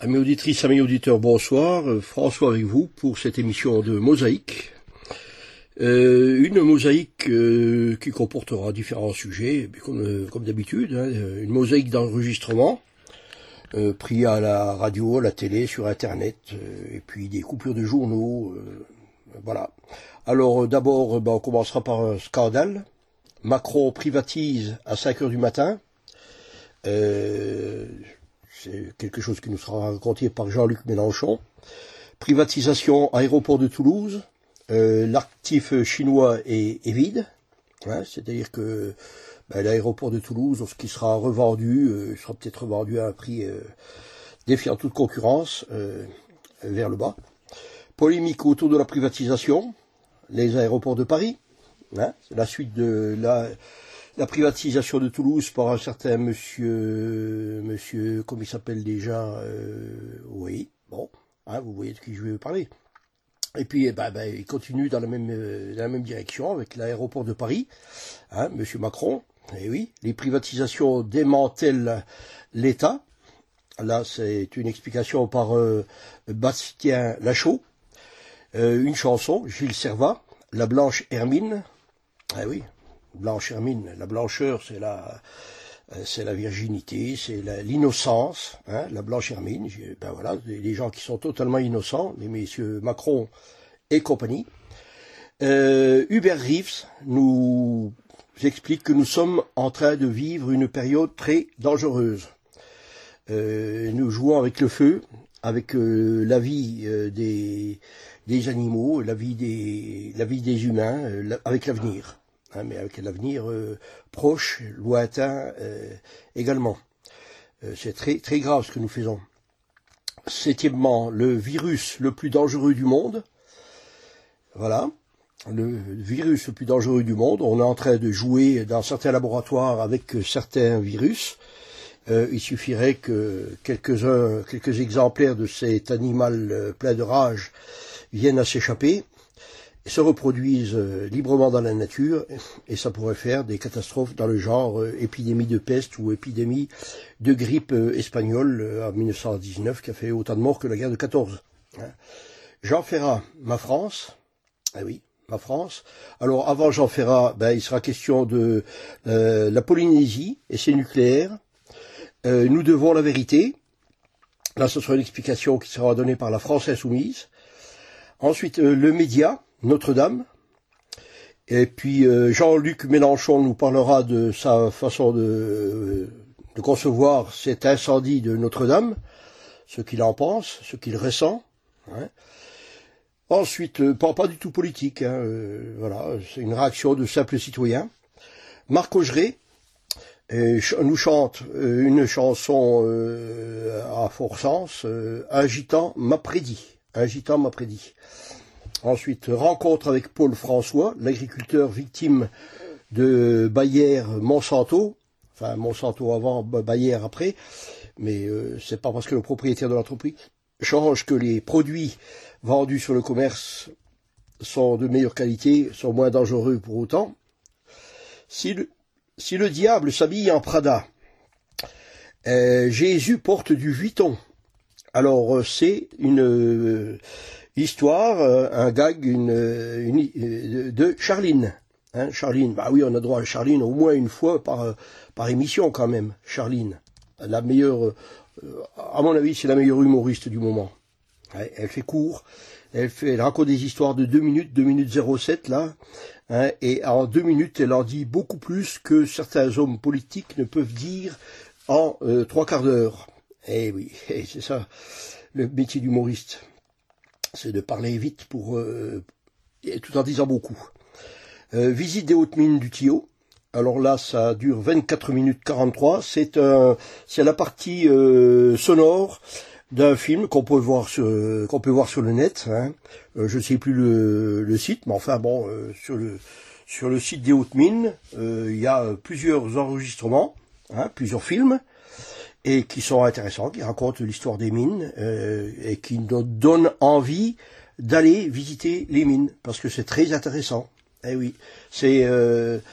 Amis auditrices, amis auditeurs, bonsoir. François avec vous pour cette émission de Mosaïque. Une mosaïque qui comportera différents sujets, comme d'habitude. Une mosaïque d'enregistrement, pris à la radio, à la télé, sur Internet, et puis des coupures de journaux. Voilà. Alors d'abord, on commencera par un scandale. Macron privatise à 5 heures du matin. C'est quelque chose qui nous sera raconté par Jean-Luc Mélenchon. Privatisation aéroport de Toulouse. L'actif chinois est vide. C'est-à-dire que l'aéroport de Toulouse, lorsqu'il sera revendu, il sera peut-être revendu à un prix défiant toute concurrence vers le bas. Polémique autour de la privatisation. Les aéroports de Paris. C'est la suite de la privatisation de Toulouse par un certain monsieur, comment il s'appelle déjà, oui, bon, vous voyez de qui je vais parler. Et puis, il continue dans la même direction avec l'aéroport de Paris, monsieur Macron. Et oui, les privatisations démantèlent l'État. Là, c'est une explication par Bastien Lachaud. Une chanson, Gilles Servat, La Blanche Hermine. Ah oui, Blanche Hermine, la blancheur, c'est la virginité, c'est l'innocence, la Blanche Hermine. Voilà, les gens qui sont totalement innocents, les messieurs Macron et compagnie. Hubert Reeves nous explique que nous sommes en train de vivre une période très dangereuse. Nous jouons avec le feu, avec la vie des animaux, la vie des humains, avec l'avenir. Mais avec l'avenir proche, lointain également. C'est très, très grave ce que nous faisons. Septièmement, le virus le plus dangereux du monde. Voilà, le virus le plus dangereux du monde. On est en train de jouer dans certains laboratoires avec certains virus. Il suffirait que quelques exemplaires de cet animal plein de rage viennent à s'échapper, se reproduisent librement dans la nature, et ça pourrait faire des catastrophes dans le genre épidémie de peste ou épidémie de grippe espagnole en 1919 qui a fait autant de morts que la guerre de 14. Jean Ferrat, ma France. Ah oui, ma France. Alors avant Jean Ferrat, il sera question de la Polynésie et ses nucléaires. Nous devons la vérité. Là, ce sera une explication qui sera donnée par la France Insoumise. Ensuite, le média, Notre-Dame. Et puis, Jean-Luc Mélenchon nous parlera de sa façon de concevoir cet incendie de Notre-Dame, ce qu'il en pense, ce qu'il ressent. Ensuite, pas du tout politique. Voilà, c'est une réaction de simples citoyens. Marc Augeret nous chante une chanson à fort sens, Agitant m'a prédit. Agitant m'a prédit. Ensuite, rencontre avec Paul François, l'agriculteur victime de Bayer Monsanto. Enfin, Monsanto avant, Bayer après. Mais c'est pas parce que le propriétaire de l'entreprise change que les produits vendus sur le commerce sont de meilleure qualité, sont moins dangereux pour autant. Si le diable s'habille en Prada, Jésus porte du Vuitton. Alors c'est une histoire, un gag de Charline. Charline, oui, on a droit à Charline au moins une fois par émission quand même. Charline, la meilleure, à mon avis, c'est la meilleure humoriste du moment. Elle fait court, elle raconte des histoires de 2 minutes, 2 minutes 07 là. Et en 2 minutes, elle en dit beaucoup plus que certains hommes politiques ne peuvent dire en 3 quarts d'heure. Eh oui, c'est ça, le métier d'humoriste. C'est de parler vite tout en disant beaucoup. Visite des hautes mines du Tillot. Alors là, ça dure 24 minutes 43. C'est la partie sonore d'un film qu'on peut voir sur le net. Je ne sais plus le site, mais enfin bon, sur le site des hautes mines, il y a plusieurs enregistrements, plusieurs films, et qui sont intéressants, qui racontent l'histoire des mines et qui nous donnent envie d'aller visiter les mines, parce que c'est très intéressant. Eh oui, c'est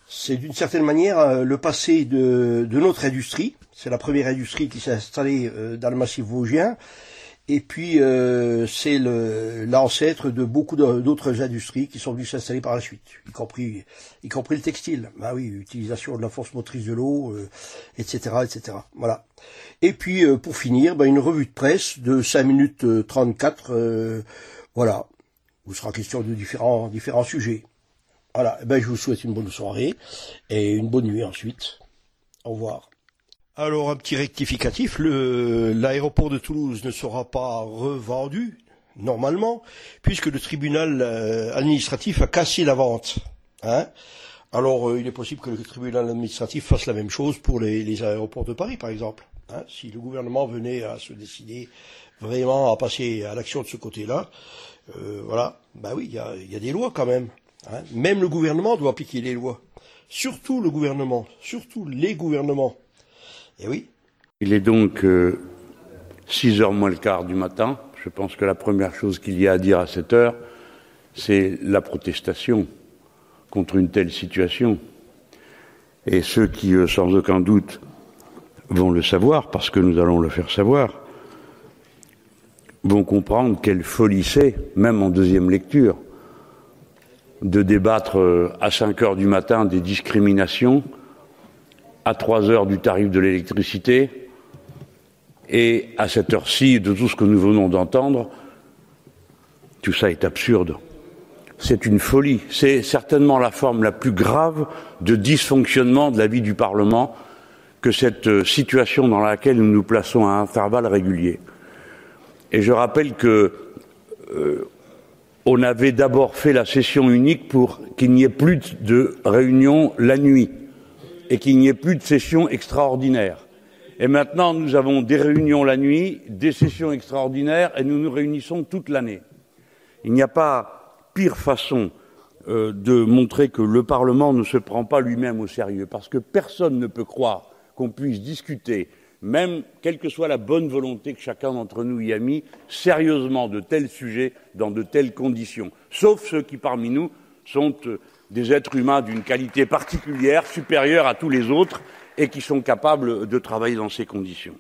C'est d'une certaine manière le passé de notre industrie. C'est la première industrie qui s'est installée dans le massif vosgien. Et puis c'est l'ancêtre de beaucoup d'autres industries qui sont venues s'installer par la suite, y compris le textile. Bah oui, l'utilisation de la force motrice de l'eau, etc., etc. Voilà. Et puis pour finir, une revue de presse de 5 minutes 34, voilà, où sera question de différents sujets. Voilà. Je vous souhaite une bonne soirée et une bonne nuit ensuite. Au revoir. Alors, un petit rectificatif, l'aéroport de Toulouse ne sera pas revendu, normalement, puisque le tribunal administratif a cassé la vente. Hein. Alors, il est possible que le tribunal administratif fasse la même chose pour les aéroports de Paris, par exemple. Hein. Si le gouvernement venait à se décider vraiment à passer à l'action de ce côté-là, voilà, oui, il y a des lois quand même. Hein. Même le gouvernement doit appliquer les lois. Surtout le gouvernement, surtout les gouvernements. Eh oui. Il est donc 6h moins le quart du matin. Je pense que la première chose qu'il y a à dire à cette heure, c'est la protestation contre une telle situation. Et ceux qui, sans aucun doute, vont le savoir, parce que nous allons le faire savoir, vont comprendre quelle folie c'est, même en deuxième lecture, de débattre à 5h du matin des discriminations, à 3h du tarif de l'électricité et à cette heure-ci de tout ce que nous venons d'entendre. Tout ça est absurde. C'est une folie. C'est certainement la forme la plus grave de dysfonctionnement de la vie du Parlement que cette situation dans laquelle nous nous plaçons à intervalles réguliers. Et je rappelle que on avait d'abord fait la session unique pour qu'il n'y ait plus de réunions la nuit et qu'il n'y ait plus de sessions extraordinaires. Et maintenant, nous avons des réunions la nuit, des sessions extraordinaires, et nous nous réunissons toute l'année. Il n'y a pas pire façon de montrer que le Parlement ne se prend pas lui-même au sérieux, parce que personne ne peut croire qu'on puisse discuter, même quelle que soit la bonne volonté que chacun d'entre nous y a mis, sérieusement de tels sujets, dans de telles conditions, sauf ceux qui, parmi nous, sont des êtres humains d'une qualité particulière, supérieure à tous les autres, et qui sont capables de travailler dans ces conditions.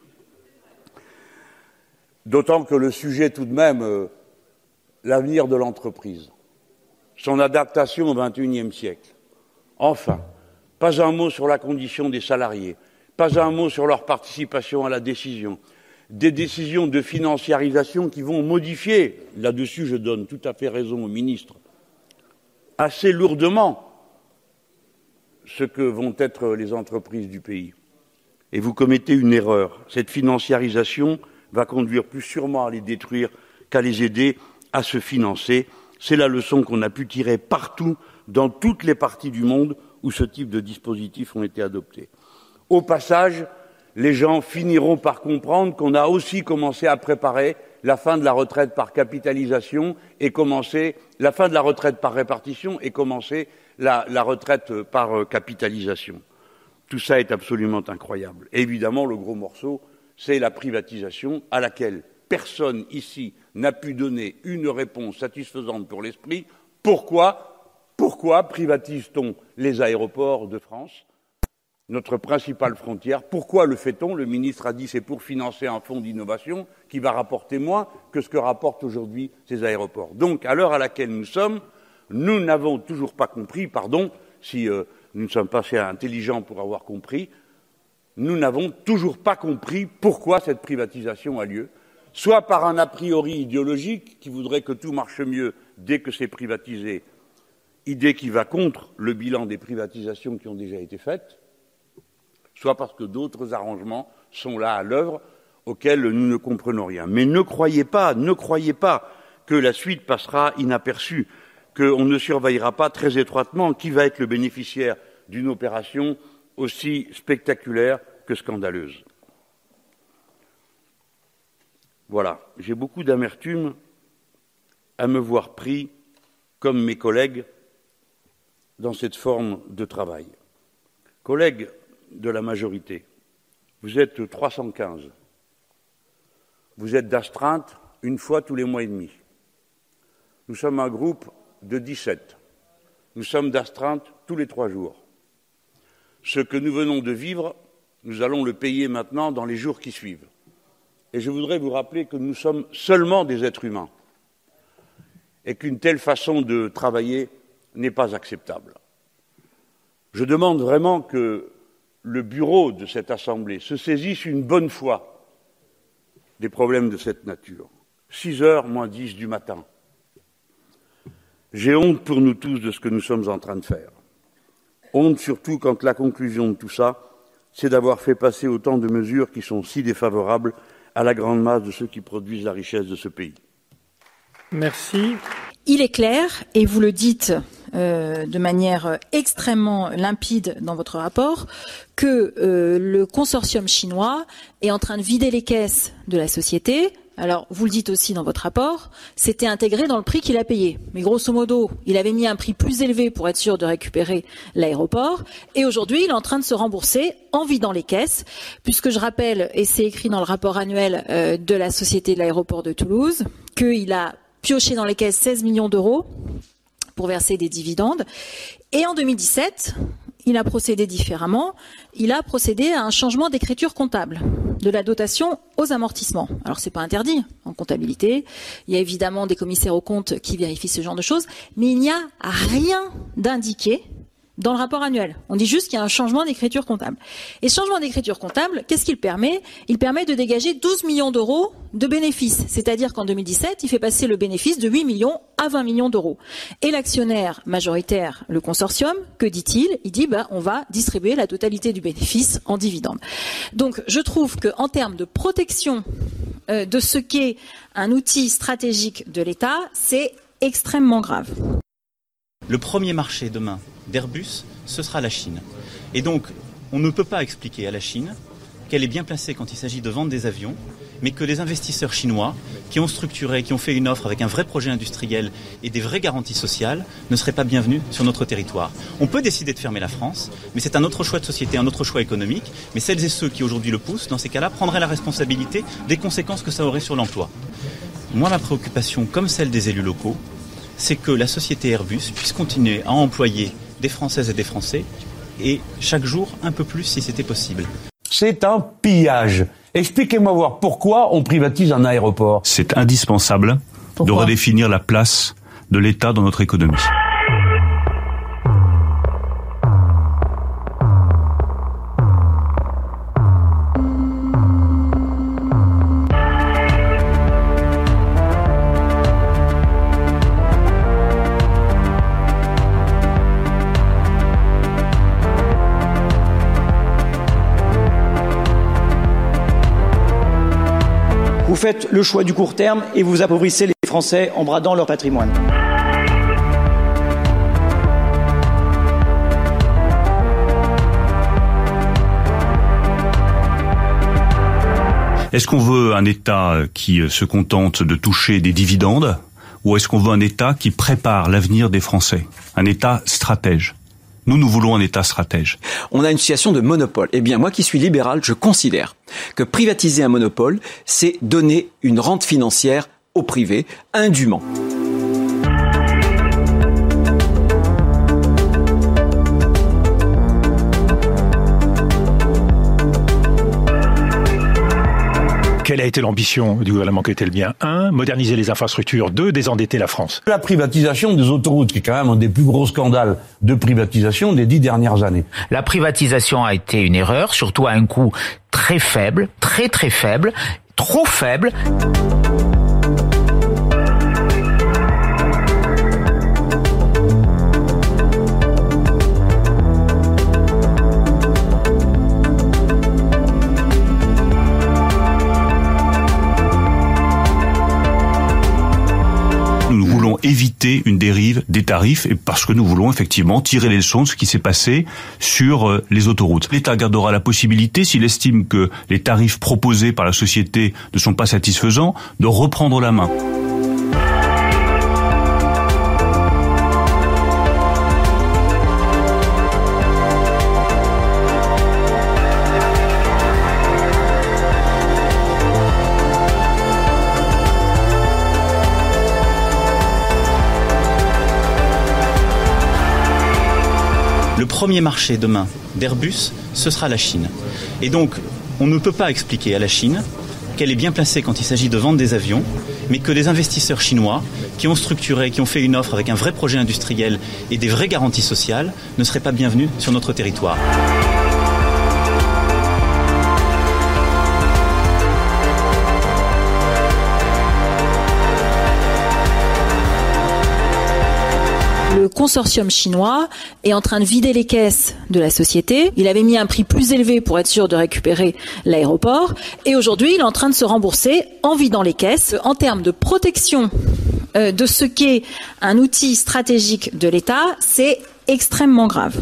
D'autant que le sujet, tout de même, l'avenir de l'entreprise, son adaptation au XXIe siècle. Enfin, pas un mot sur la condition des salariés, pas un mot sur leur participation à la décision, des décisions de financiarisation qui vont modifier, là-dessus je donne tout à fait raison au ministre, assez lourdement ce que vont être les entreprises du pays. Et vous commettez une erreur. Cette financiarisation va conduire plus sûrement à les détruire qu'à les aider à se financer. C'est la leçon qu'on a pu tirer partout, dans toutes les parties du monde où ce type de dispositifs ont été adoptés. Au passage, les gens finiront par comprendre qu'on a aussi commencé à préparer la fin de la retraite par capitalisation et commencer la fin de la retraite par répartition et commencer la retraite par capitalisation. Tout ça est absolument incroyable. Et évidemment, le gros morceau, c'est la privatisation à laquelle personne ici n'a pu donner une réponse satisfaisante pour l'esprit. Pourquoi privatise-t-on les aéroports de France, notre principale frontière? Pourquoi le fait-on? Le ministre a dit c'est pour financer un fonds d'innovation qui va rapporter moins que ce que rapportent aujourd'hui ces aéroports. Donc, à l'heure à laquelle nous sommes, nous n'avons toujours pas compris, pardon, si nous ne sommes pas assez intelligents pour avoir compris, nous n'avons toujours pas compris pourquoi cette privatisation a lieu, soit par un a priori idéologique qui voudrait que tout marche mieux dès que c'est privatisé, idée qui va contre le bilan des privatisations qui ont déjà été faites, soit parce que d'autres arrangements sont là à l'œuvre auxquels nous ne comprenons rien. Mais ne croyez pas que la suite passera inaperçue, qu'on ne surveillera pas très étroitement qui va être le bénéficiaire d'une opération aussi spectaculaire que scandaleuse. Voilà, j'ai beaucoup d'amertume à me voir pris, comme mes collègues, dans cette forme de travail. Collègues de la majorité, vous êtes 315. Vous êtes d'astreinte une fois tous les mois et demi. Nous sommes un groupe de 17. Nous sommes d'astreinte tous les 3 jours. Ce que nous venons de vivre, nous allons le payer maintenant dans les jours qui suivent. Et je voudrais vous rappeler que nous sommes seulement des êtres humains et qu'une telle façon de travailler n'est pas acceptable. Je demande vraiment que le bureau de cette Assemblée se saisisse une bonne fois des problèmes de cette nature. 6h moins 10 du matin. J'ai honte pour nous tous de ce que nous sommes en train de faire. Honte surtout quand la conclusion de tout ça, c'est d'avoir fait passer autant de mesures qui sont si défavorables à la grande masse de ceux qui produisent la richesse de ce pays. Merci. Il est clair, et vous le dites de manière extrêmement limpide dans votre rapport, que le consortium chinois est en train de vider les caisses de la société. Alors, vous le dites aussi dans votre rapport, c'était intégré dans le prix qu'il a payé. Mais grosso modo, il avait mis un prix plus élevé pour être sûr de récupérer l'aéroport. Et aujourd'hui, il est en train de se rembourser en vidant les caisses, puisque je rappelle, et c'est écrit dans le rapport annuel de la Société de l'aéroport de Toulouse, qu'il a pioché dans les caisses 16 millions d'euros pour verser des dividendes. Et en 2017, il a procédé différemment. Il a procédé à un changement d'écriture comptable de la dotation aux amortissements. Alors, c'est pas interdit en comptabilité. Il y a évidemment des commissaires aux comptes qui vérifient ce genre de choses, mais il n'y a rien d'indiqué dans le rapport annuel. On dit juste qu'il y a un changement d'écriture comptable. Et ce changement d'écriture comptable, qu'est-ce qu'il permet? Il permet de dégager 12 millions d'euros de bénéfices. C'est-à-dire qu'en 2017, il fait passer le bénéfice de 8 millions à 20 millions d'euros. Et l'actionnaire majoritaire, le consortium, que dit-il? Il dit, on va distribuer la totalité du bénéfice en dividendes. Donc, je trouve qu'en termes de protection de ce qu'est un outil stratégique de l'État, c'est extrêmement grave. Le premier marché demain d'Airbus, ce sera la Chine. Et donc, on ne peut pas expliquer à la Chine qu'elle est bien placée quand il s'agit de vendre des avions, mais que les investisseurs chinois, qui ont structuré, qui ont fait une offre avec un vrai projet industriel et des vraies garanties sociales, ne seraient pas bienvenus sur notre territoire. On peut décider de fermer la France, mais c'est un autre choix de société, un autre choix économique. Mais celles et ceux qui aujourd'hui le poussent, dans ces cas-là, prendraient la responsabilité des conséquences que ça aurait sur l'emploi. Moi, ma préoccupation, comme celle des élus locaux, c'est que la société Airbus puisse continuer à employer des Françaises et des Français, et chaque jour un peu plus si c'était possible. C'est un pillage. Expliquez-moi voir pourquoi on privatise un aéroport. C'est indispensable de redéfinir la place de l'État dans notre économie. Vous faites le choix du court terme et vous appauvrissez les Français en bradant leur patrimoine. Est-ce qu'on veut un État qui se contente de toucher des dividendes, ou est-ce qu'on veut un État qui prépare l'avenir des Français? Un État stratège. Nous voulons un État stratège. On a une situation de monopole. Eh bien, moi qui suis libéral, je considère que privatiser un monopole, c'est donner une rente financière au privé, indûment. Quelle a été l'ambition du gouvernement? Quel était le bien? 1, moderniser les infrastructures. 2, désendetter la France. La privatisation des autoroutes, qui est quand même un des plus gros scandales de privatisation des 10 dernières années. La privatisation a été une erreur, surtout à un coût très faible, très faible, trop faible. Nous voulons éviter une dérive des tarifs, et parce que nous voulons effectivement tirer les leçons de ce qui s'est passé sur les autoroutes. L'État gardera la possibilité, s'il estime que les tarifs proposés par la société ne sont pas satisfaisants, de reprendre la main. Le premier marché demain d'Airbus, ce sera la Chine. Et donc, on ne peut pas expliquer à la Chine qu'elle est bien placée quand il s'agit de vendre des avions, mais que les investisseurs chinois qui ont structuré, qui ont fait une offre avec un vrai projet industriel et des vraies garanties sociales ne seraient pas bienvenus sur notre territoire. Le consortium chinois est en train de vider les caisses de la société. Il avait mis un prix plus élevé pour être sûr de récupérer l'aéroport. Et aujourd'hui, il est en train de se rembourser en vidant les caisses. En termes de protection de ce qu'est un outil stratégique de l'État, c'est extrêmement grave.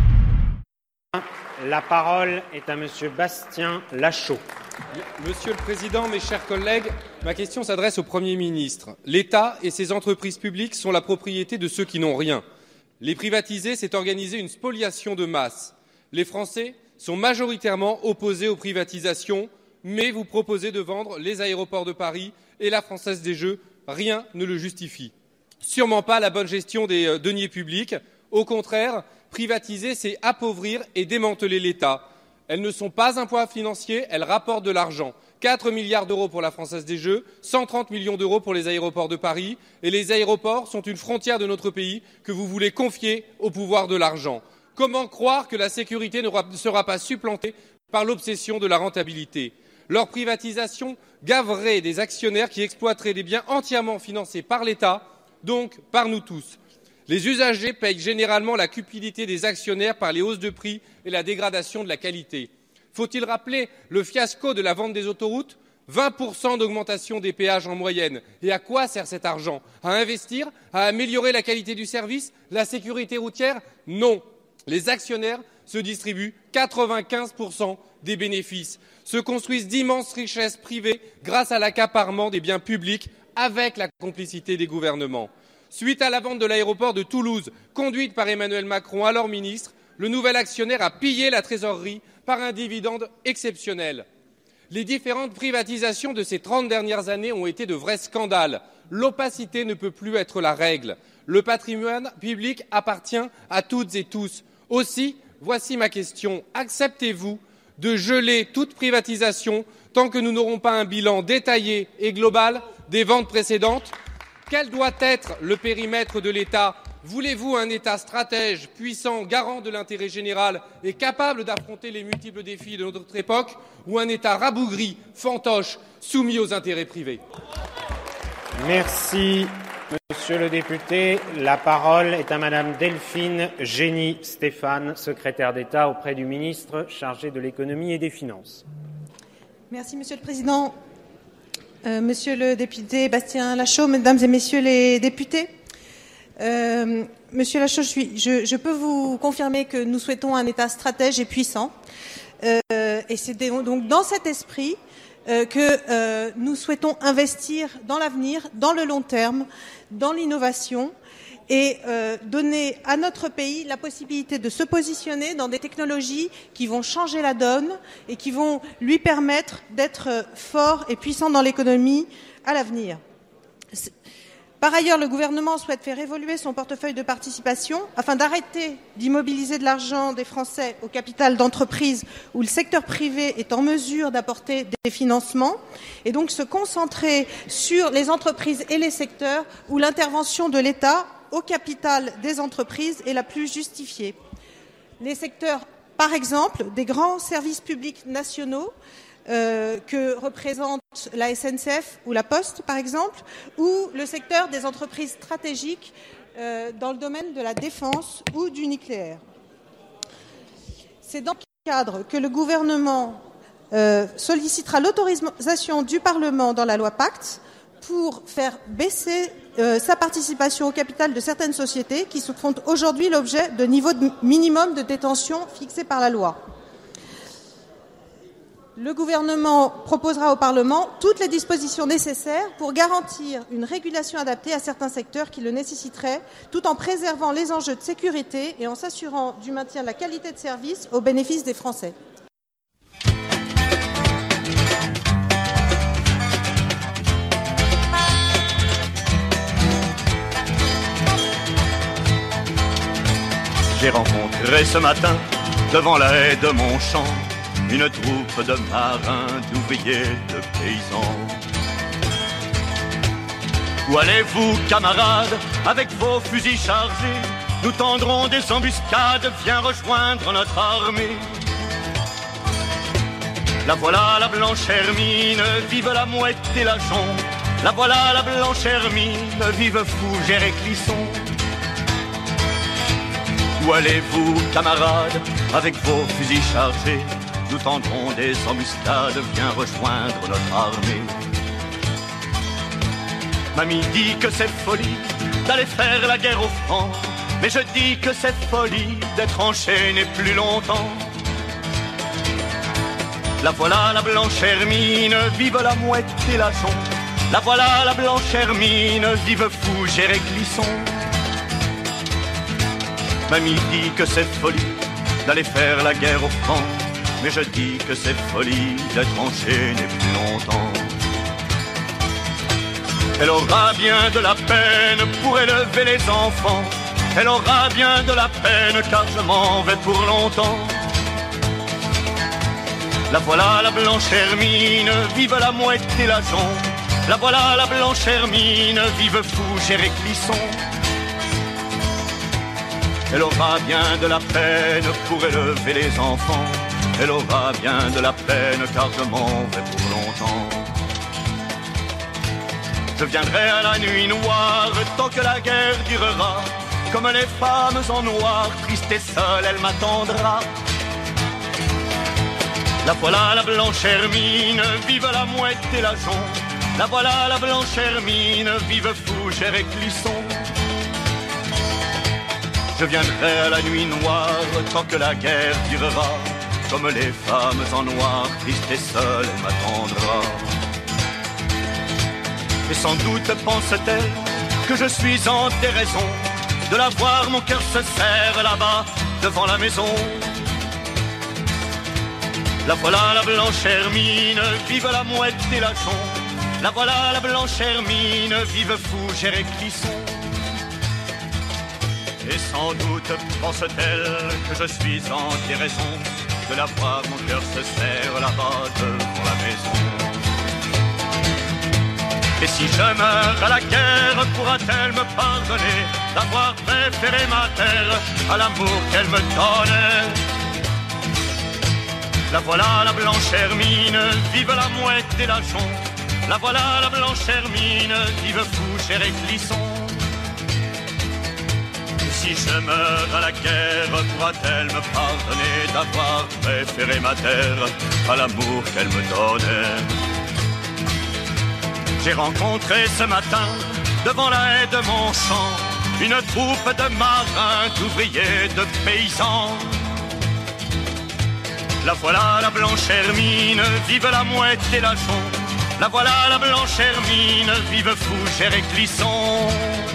La parole est à Monsieur Bastien Lachaud. Monsieur le Président, mes chers collègues, ma question s'adresse au Premier ministre. L'État et ses entreprises publiques sont la propriété de ceux qui n'ont rien. Les privatiser, c'est organiser une spoliation de masse. Les Français sont majoritairement opposés aux privatisations, mais vous proposez de vendre les aéroports de Paris et la Française des Jeux. Rien ne le justifie. Sûrement pas la bonne gestion des deniers publics. Au contraire, privatiser, c'est appauvrir et démanteler l'État. Elles ne sont pas un poids financier, elles rapportent de l'argent. 4 milliards d'euros pour la Française des Jeux, 130 millions d'euros pour les aéroports de Paris. Et les aéroports sont une frontière de notre pays que vous voulez confier au pouvoir de l'argent. Comment croire que la sécurité ne sera pas supplantée par l'obsession de la rentabilité ? Leur privatisation gaverait des actionnaires qui exploiteraient des biens entièrement financés par l'État, donc par nous tous. Les usagers payent généralement la cupidité des actionnaires par les hausses de prix et la dégradation de la qualité. Faut-il rappeler le fiasco de la vente des autoroutes ? 20% d'augmentation des péages en moyenne. Et à quoi sert cet argent ? À investir ? À améliorer la qualité du service ? La sécurité routière ? Non. Les actionnaires se distribuent 95% des bénéfices, se construisent d'immenses richesses privées grâce à l'accaparement des biens publics avec la complicité des gouvernements. Suite à la vente de l'aéroport de Toulouse, conduite par Emmanuel Macron, alors ministre, le nouvel actionnaire a pillé la trésorerie par un dividende exceptionnel. Les différentes privatisations de ces 30 dernières années ont été de vrais scandales. L'opacité ne peut plus être la règle. Le patrimoine public appartient à toutes et tous. Aussi, voici ma question. Acceptez-vous de geler toute privatisation tant que nous n'aurons pas un bilan détaillé et global des ventes précédentes ? Quel doit être le périmètre de l'État ? Voulez-vous un État stratège, puissant, garant de l'intérêt général et capable d'affronter les multiples défis de notre époque, ou un État rabougri, fantoche, soumis aux intérêts privés ? Merci, Monsieur le député. La parole est à Madame Delphine Génie-Stéphane, secrétaire d'État auprès du ministre chargé de l'économie et des finances. Merci, Monsieur le Président. Monsieur le député Bastien Lachaud, Mesdames et Messieurs les députés, Monsieur Lachaud, je peux vous confirmer que nous souhaitons un État stratège et puissant. Et c'est donc dans cet esprit que nous souhaitons investir dans l'avenir, dans le long terme, dans l'innovation et donner à notre pays la possibilité de se positionner dans des technologies qui vont changer la donne et qui vont lui permettre d'être fort et puissant dans l'économie à l'avenir. Par ailleurs, le gouvernement souhaite faire évoluer son portefeuille de participation afin d'arrêter d'immobiliser de l'argent des Français au capital d'entreprises où le secteur privé est en mesure d'apporter des financements et donc se concentrer sur les entreprises et les secteurs où l'intervention de l'État au capital des entreprises est la plus justifiée. Les secteurs, par exemple, des grands services publics nationaux que représentent la SNCF ou la Poste, par exemple, ou le secteur des entreprises stratégiques dans le domaine de la défense ou du nucléaire. C'est dans ce cadre que le gouvernement sollicitera l'autorisation du Parlement dans la loi Pacte pour faire baisser sa participation au capital de certaines sociétés qui font aujourd'hui l'objet de niveaux minimum de détention fixés par la loi. Le gouvernement proposera au Parlement toutes les dispositions nécessaires pour garantir une régulation adaptée à certains secteurs qui le nécessiteraient, tout en préservant les enjeux de sécurité et en s'assurant du maintien de la qualité de service au bénéfice des Français. J'ai rencontré ce matin, devant la haie de mon champ, une troupe de marins, d'ouvriers, de paysans. Où allez-vous, camarades, avec vos fusils chargés? Nous tendrons des embuscades, viens rejoindre notre armée. La voilà la blanche Hermine, vive la mouette et la jonc. La voilà la blanche Hermine, vive Fougère et Clisson. Où allez-vous, camarades, avec vos fusils chargés? Nous tendrons des embuscades, viens rejoindre notre armée. Mamie dit que c'est folie d'aller faire la guerre aux Francs, mais je dis que c'est folie d'être enchaîné plus longtemps. La voilà la blanche Hermine, vive la mouette et la jonc. La voilà la blanche Hermine, vive Fougère et Clisson. Mamie dit que c'est folie d'aller faire la guerre aux Francs, mais je dis que c'est folie d'être enchaîné plus longtemps. Elle aura bien de la peine pour élever les enfants. Elle aura bien de la peine car je m'en vais pour longtemps. La voilà la blanche Hermine, vive la mouette et la jonc. La voilà la blanche Hermine, vive Fougère et Clisson. Elle aura bien de la peine pour élever les enfants. Elle aura bien de la peine car je m'en vais pour longtemps. Je viendrai à la nuit noire tant que la guerre durera. Comme les femmes en noir, triste et seule, elle m'attendra. La voilà la blanche Hermine, vive la mouette et la jonc. La voilà la blanche Hermine, vive Fougère et Clisson. Je viendrai à la nuit noire tant que la guerre durera. Comme les femmes en noir, triste et seule, elle m'attendra. Et sans doute pense-t-elle que je suis en déraison de la voir, mon cœur se serre là-bas devant la maison. La voilà la blanche Hermine, vive la mouette et la jonc. La voilà la blanche Hermine, vive Fougère et Clisson. Et sans doute pense-t-elle que je suis en déraison de la voir, mon cœur se serre là-bas devant la maison. Et si je meurs à la guerre, pourra-t-elle me pardonner d'avoir préféré ma terre à l'amour qu'elle me donnait? La voilà la blanche Hermine, vive la mouette et la jonc. La voilà la blanche Hermine, vive Fougère et Clisson. Si je meurs à la guerre, pourra-t-elle me pardonner d'avoir préféré ma terre à l'amour qu'elle me donnait? J'ai rencontré ce matin, devant la haie de mon champ, une troupe de marins, d'ouvriers, de paysans. La voilà la blanche Hermine, vive la mouette et la jonc. La voilà la blanche Hermine, vive Fougère et Clisson.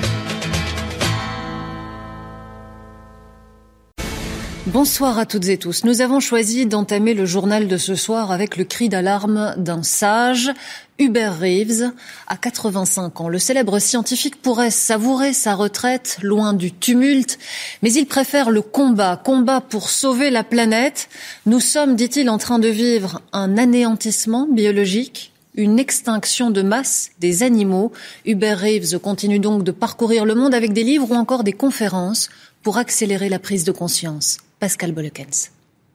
Bonsoir à toutes et tous. Nous avons choisi d'entamer le journal de ce soir avec le cri d'alarme d'un sage, Hubert Reeves. À 85 ans, le célèbre scientifique pourrait savourer sa retraite loin du tumulte, mais il préfère le combat pour sauver la planète. Nous sommes, dit-il, en train de vivre un anéantissement biologique, une extinction de masse des animaux. Hubert Reeves continue donc de parcourir le monde avec des livres ou encore des conférences pour accélérer la prise de conscience. Pascal Bolekens.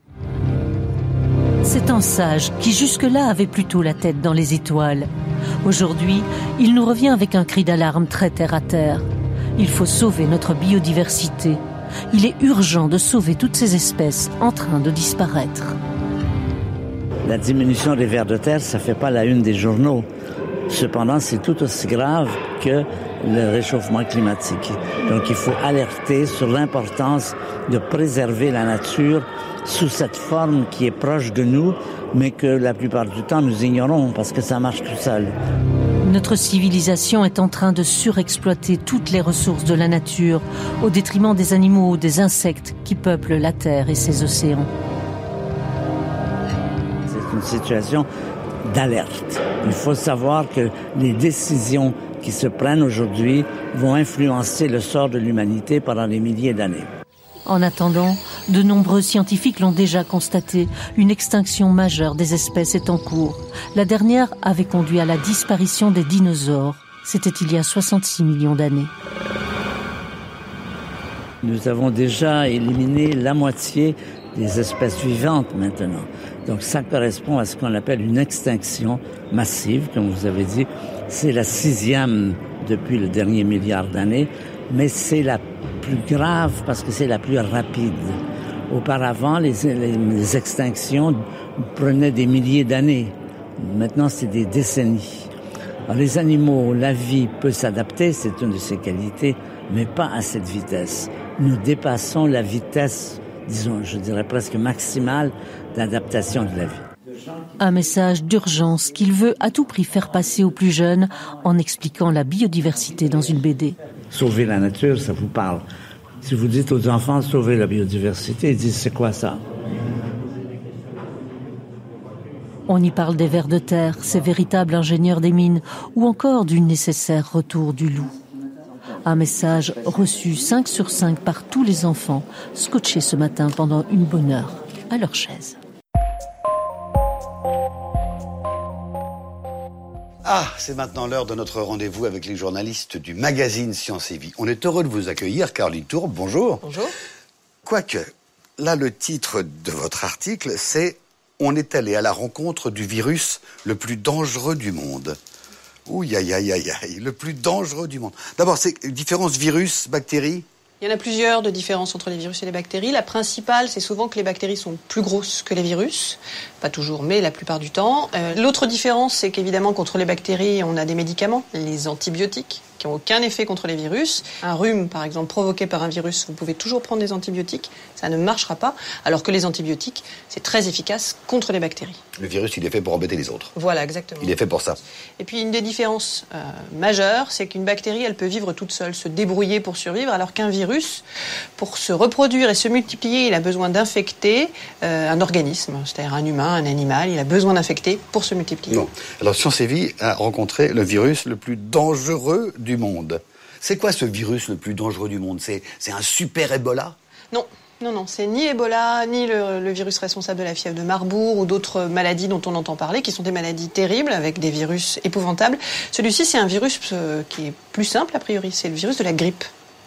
C'est un sage qui jusque-là avait plutôt la tête dans les étoiles. Aujourd'hui, il nous revient avec un cri d'alarme très terre à terre. Il faut sauver notre biodiversité. Il est urgent de sauver toutes ces espèces en train de disparaître. La diminution des vers de terre, ça fait pas la une des journaux. Cependant, c'est tout aussi grave que le réchauffement climatique. Donc, il faut alerter sur l'importance de préserver la nature sous cette forme qui est proche de nous, mais que la plupart du temps, nous ignorons parce que ça marche tout seul. Notre civilisation est en train de surexploiter toutes les ressources de la nature au détriment des animaux, des insectes qui peuplent la Terre et ses océans. C'est une situation d'alerte. Il faut savoir que les décisions qui se prennent aujourd'hui vont influencer le sort de l'humanité pendant des milliers d'années. En attendant, de nombreux scientifiques l'ont déjà constaté, une extinction majeure des espèces est en cours. La dernière avait conduit à la disparition des dinosaures. C'était il y a 66 millions d'années. Nous avons déjà éliminé la moitié des espèces vivantes maintenant. Donc ça correspond à ce qu'on appelle une extinction massive, comme vous avez dit. C'est la 6e depuis le dernier milliard d'années, mais c'est la plus grave parce que c'est la plus rapide. Auparavant, les extinctions prenaient des milliers d'années. Maintenant, c'est des décennies. Alors, les animaux, la vie peut s'adapter, c'est une de ses qualités, mais pas à cette vitesse. Nous dépassons la vitesse, disons, je dirais presque maximale d'adaptation de la vie. Un message d'urgence qu'il veut à tout prix faire passer aux plus jeunes en expliquant la biodiversité dans une BD. Sauver la nature, ça vous parle. Si vous dites aux enfants sauver la biodiversité, ils disent c'est quoi ça? On y parle des vers de terre, ces véritables ingénieurs des mines, ou encore du nécessaire retour du loup. Un message reçu 5 sur 5 par tous les enfants, scotchés ce matin pendant une bonne heure à leur chaise. Ah, c'est maintenant l'heure de notre rendez-vous avec les journalistes du magazine Science et Vie. On est heureux de vous accueillir, Caroline Tourbe, bonjour. Bonjour. Quoique, là, le titre de votre article, c'est « On est allé à la rencontre du virus le plus dangereux du monde ». Ouh, aïe, aïe, aïe, aïe, le plus dangereux du monde. D'abord, c'est une différence virus-bactérie? Il y en a plusieurs de différences entre les virus et les bactéries. La principale, c'est souvent que les bactéries sont plus grosses que les virus. Pas toujours, mais la plupart du temps. L'autre différence, c'est qu'évidemment, contre les bactéries, on a des médicaments, les antibiotiques, qui n'ont aucun effet contre les virus. Un rhume, par exemple, provoqué par un virus, vous pouvez toujours prendre des antibiotiques, ça ne marchera pas, alors que les antibiotiques, c'est très efficace contre les bactéries. Le virus, il est fait pour embêter les autres. Voilà, exactement. Il est fait pour ça. Et puis, une des différences majeures, c'est qu'une bactérie, elle peut vivre toute seule, se débrouiller pour survivre, alors qu'un virus, pour se reproduire et se multiplier, il a besoin d'infecter un organisme, c'est-à-dire un humain, un animal, il a besoin d'infecter pour se multiplier. Non. Alors, Science et Vie a rencontré le virus le plus dangereux du monde. C'est quoi ce virus le plus dangereux du monde? C'est un super Ebola? Non. Non, c'est ni Ebola, ni le virus responsable de la fièvre de Marbourg ou d'autres maladies dont on entend parler, qui sont des maladies terribles, avec des virus épouvantables. Celui-ci, c'est un virus qui est plus simple, a priori. C'est le virus de la grippe.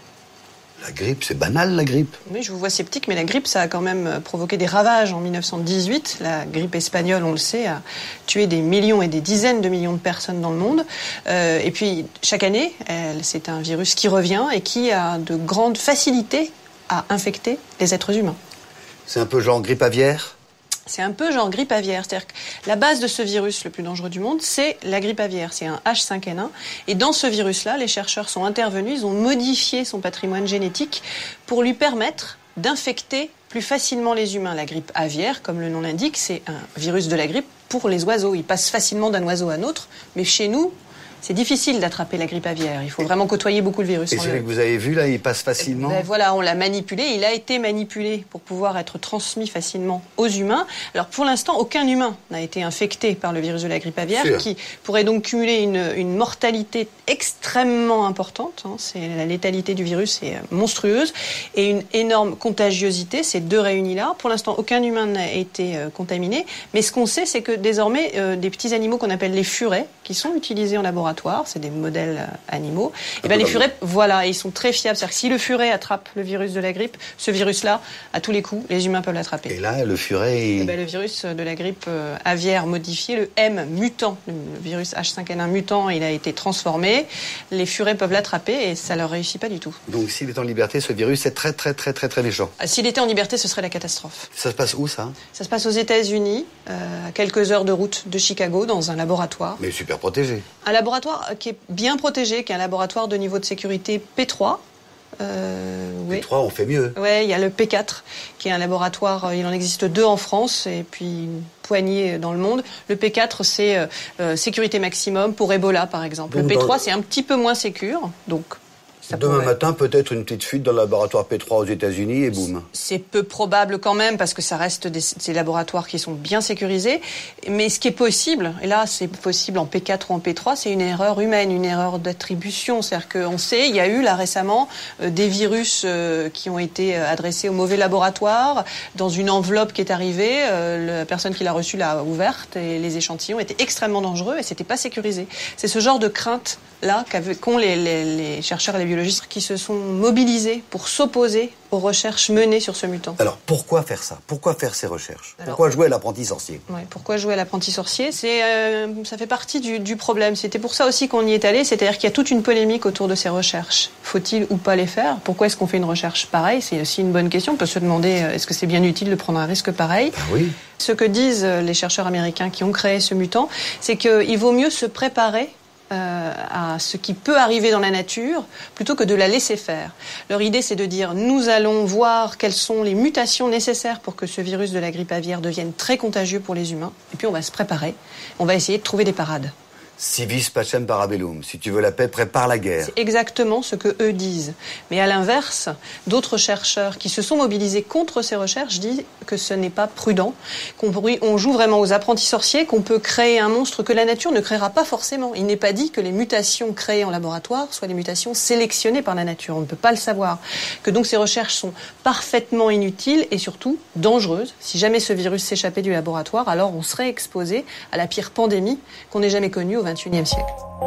La grippe, c'est banal, la grippe. Oui, je vous vois sceptique, mais la grippe, ça a quand même provoqué des ravages en 1918. La grippe espagnole, on le sait, a tué des millions et des dizaines de millions de personnes dans le monde. Et puis, chaque année, c'est un virus qui revient et qui a de grandes facilités à infecter les êtres humains. C'est un peu genre grippe aviaire? C'est un peu genre grippe aviaire. C'est-à-dire que la base de ce virus le plus dangereux du monde, c'est la grippe aviaire. C'est un H5N1. Et dans ce virus-là, les chercheurs sont intervenus, ils ont modifié son patrimoine génétique pour lui permettre d'infecter plus facilement les humains. La grippe aviaire, comme le nom l'indique, c'est un virus de la grippe pour les oiseaux. Il passe facilement d'un oiseau à un autre. Mais chez nous, c'est difficile d'attraper la grippe aviaire. Il faut vraiment côtoyer beaucoup le virus. Et celui que vous avez vu, là, il passe facilement? Voilà, on l'a manipulé. Il a été manipulé pour pouvoir être transmis facilement aux humains. Alors, pour l'instant, aucun humain n'a été infecté par le virus de la grippe aviaire, qui pourrait donc cumuler une mortalité extrêmement importante. C'est la létalité du virus est monstrueuse. Et une énorme contagiosité, ces deux réunis-là. Pour l'instant, aucun humain n'a été contaminé. Mais ce qu'on sait, c'est que désormais, des petits animaux qu'on appelle les furets, qui sont utilisés en laboratoire, c'est des modèles animaux. Et ben les furets, voilà, ils sont très fiables. C'est-à-dire que si le furet attrape le virus de la grippe, ce virus-là, à tous les coups, les humains peuvent l'attraper. Et là, le furet... le virus de la grippe aviaire modifié, le M mutant, le virus H5N1 mutant, il a été transformé. Les furets peuvent l'attraper et ça leur réussit pas du tout. Donc s'il est en liberté, ce virus est très, très, très, très, très méchant. S'il était en liberté, ce serait la catastrophe. Ça se passe où, ça? Ça se passe aux États-Unis, à quelques heures de route de Chicago, dans un laboratoire. Mais super protégé. Un laboratoire qui est bien protégé, qui est un laboratoire de niveau de sécurité P3. P3, on fait mieux. Oui, il y a le P4, qui est un laboratoire, il en existe 2 en France, et puis une poignée dans le monde. Le P4, c'est sécurité maximum pour Ebola, par exemple. Le P3, c'est un petit peu moins sécure, donc Demain matin, peut-être une petite fuite dans le laboratoire P3 aux États-Unis et boum. C'est peu probable quand même parce que ça reste des laboratoires qui sont bien sécurisés. Mais ce qui est possible, et là c'est possible en P4 ou en P3, c'est une erreur humaine, une erreur d'attribution. C'est-à-dire qu'on sait, il y a eu là récemment des virus qui ont été adressés au mauvais laboratoire dans une enveloppe qui est arrivée. La personne qui l'a reçue l'a ouverte et les échantillons étaient extrêmement dangereux et c'était pas sécurisé. C'est ce genre de crainte là qu'ont les chercheurs et les biologistes qui se sont mobilisés pour s'opposer aux recherches menées sur ce mutant. Alors, pourquoi faire ça? Pourquoi faire ces recherches? Pourquoi jouer à l'apprenti sorcier? Ouais, pourquoi jouer à l'apprenti sorcier? Ça fait partie du problème. C'était pour ça aussi qu'on y est allé, c'est-à-dire qu'il y a toute une polémique autour de ces recherches. Faut-il ou pas les faire? Pourquoi est-ce qu'on fait une recherche pareille? C'est aussi une bonne question. On peut se demander, est-ce que c'est bien utile de prendre un risque pareil? Oui. Ce que disent les chercheurs américains qui ont créé ce mutant, c'est qu'il vaut mieux se préparer à ce qui peut arriver dans la nature plutôt que de la laisser faire. Leur idée, c'est de dire nous allons voir quelles sont les mutations nécessaires pour que ce virus de la grippe aviaire devienne très contagieux pour les humains. Et puis on va se préparer, on va essayer de trouver des parades. Si vis pacem parabellum, si tu veux la paix, prépare la guerre. C'est exactement ce que eux disent. Mais à l'inverse, d'autres chercheurs qui se sont mobilisés contre ces recherches disent que ce n'est pas prudent, qu'on joue vraiment aux apprentis sorciers, qu'on peut créer un monstre que la nature ne créera pas forcément. Il n'est pas dit que les mutations créées en laboratoire soient des mutations sélectionnées par la nature. On ne peut pas le savoir. Que donc ces recherches sont parfaitement inutiles et surtout dangereuses. Si jamais ce virus s'échappait du laboratoire, alors on serait exposé à la pire pandémie qu'on ait jamais connue au XXIe siècle.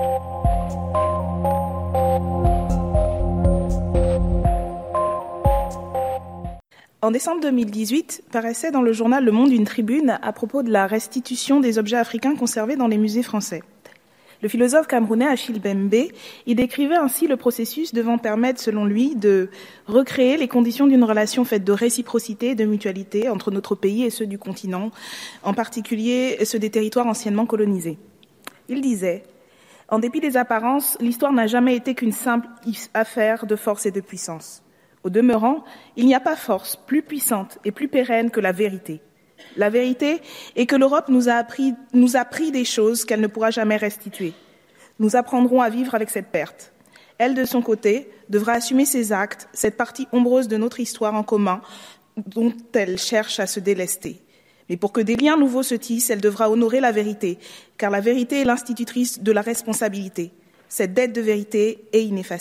En décembre 2018, paraissait dans le journal Le Monde une tribune à propos de la restitution des objets africains conservés dans les musées français. Le philosophe camerounais Achille Bembe y décrivait ainsi le processus devant permettre, selon lui, de recréer les conditions d'une relation faite de réciprocité et de mutualité entre notre pays et ceux du continent, en particulier ceux des territoires anciennement colonisés. Il disait « En dépit des apparences, l'histoire n'a jamais été qu'une simple affaire de force et de puissance. Au demeurant, il n'y a pas force plus puissante et plus pérenne que la vérité. La vérité est que l'Europe nous a pris des choses qu'elle ne pourra jamais restituer. Nous apprendrons à vivre avec cette perte. Elle, de son côté, devra assumer ses actes, cette partie ombreuse de notre histoire en commun dont elle cherche à se délester. Mais pour que des liens nouveaux se tissent, elle devra honorer la vérité, car la vérité est l'institutrice de la responsabilité. Cette dette de vérité est ineffaçable. »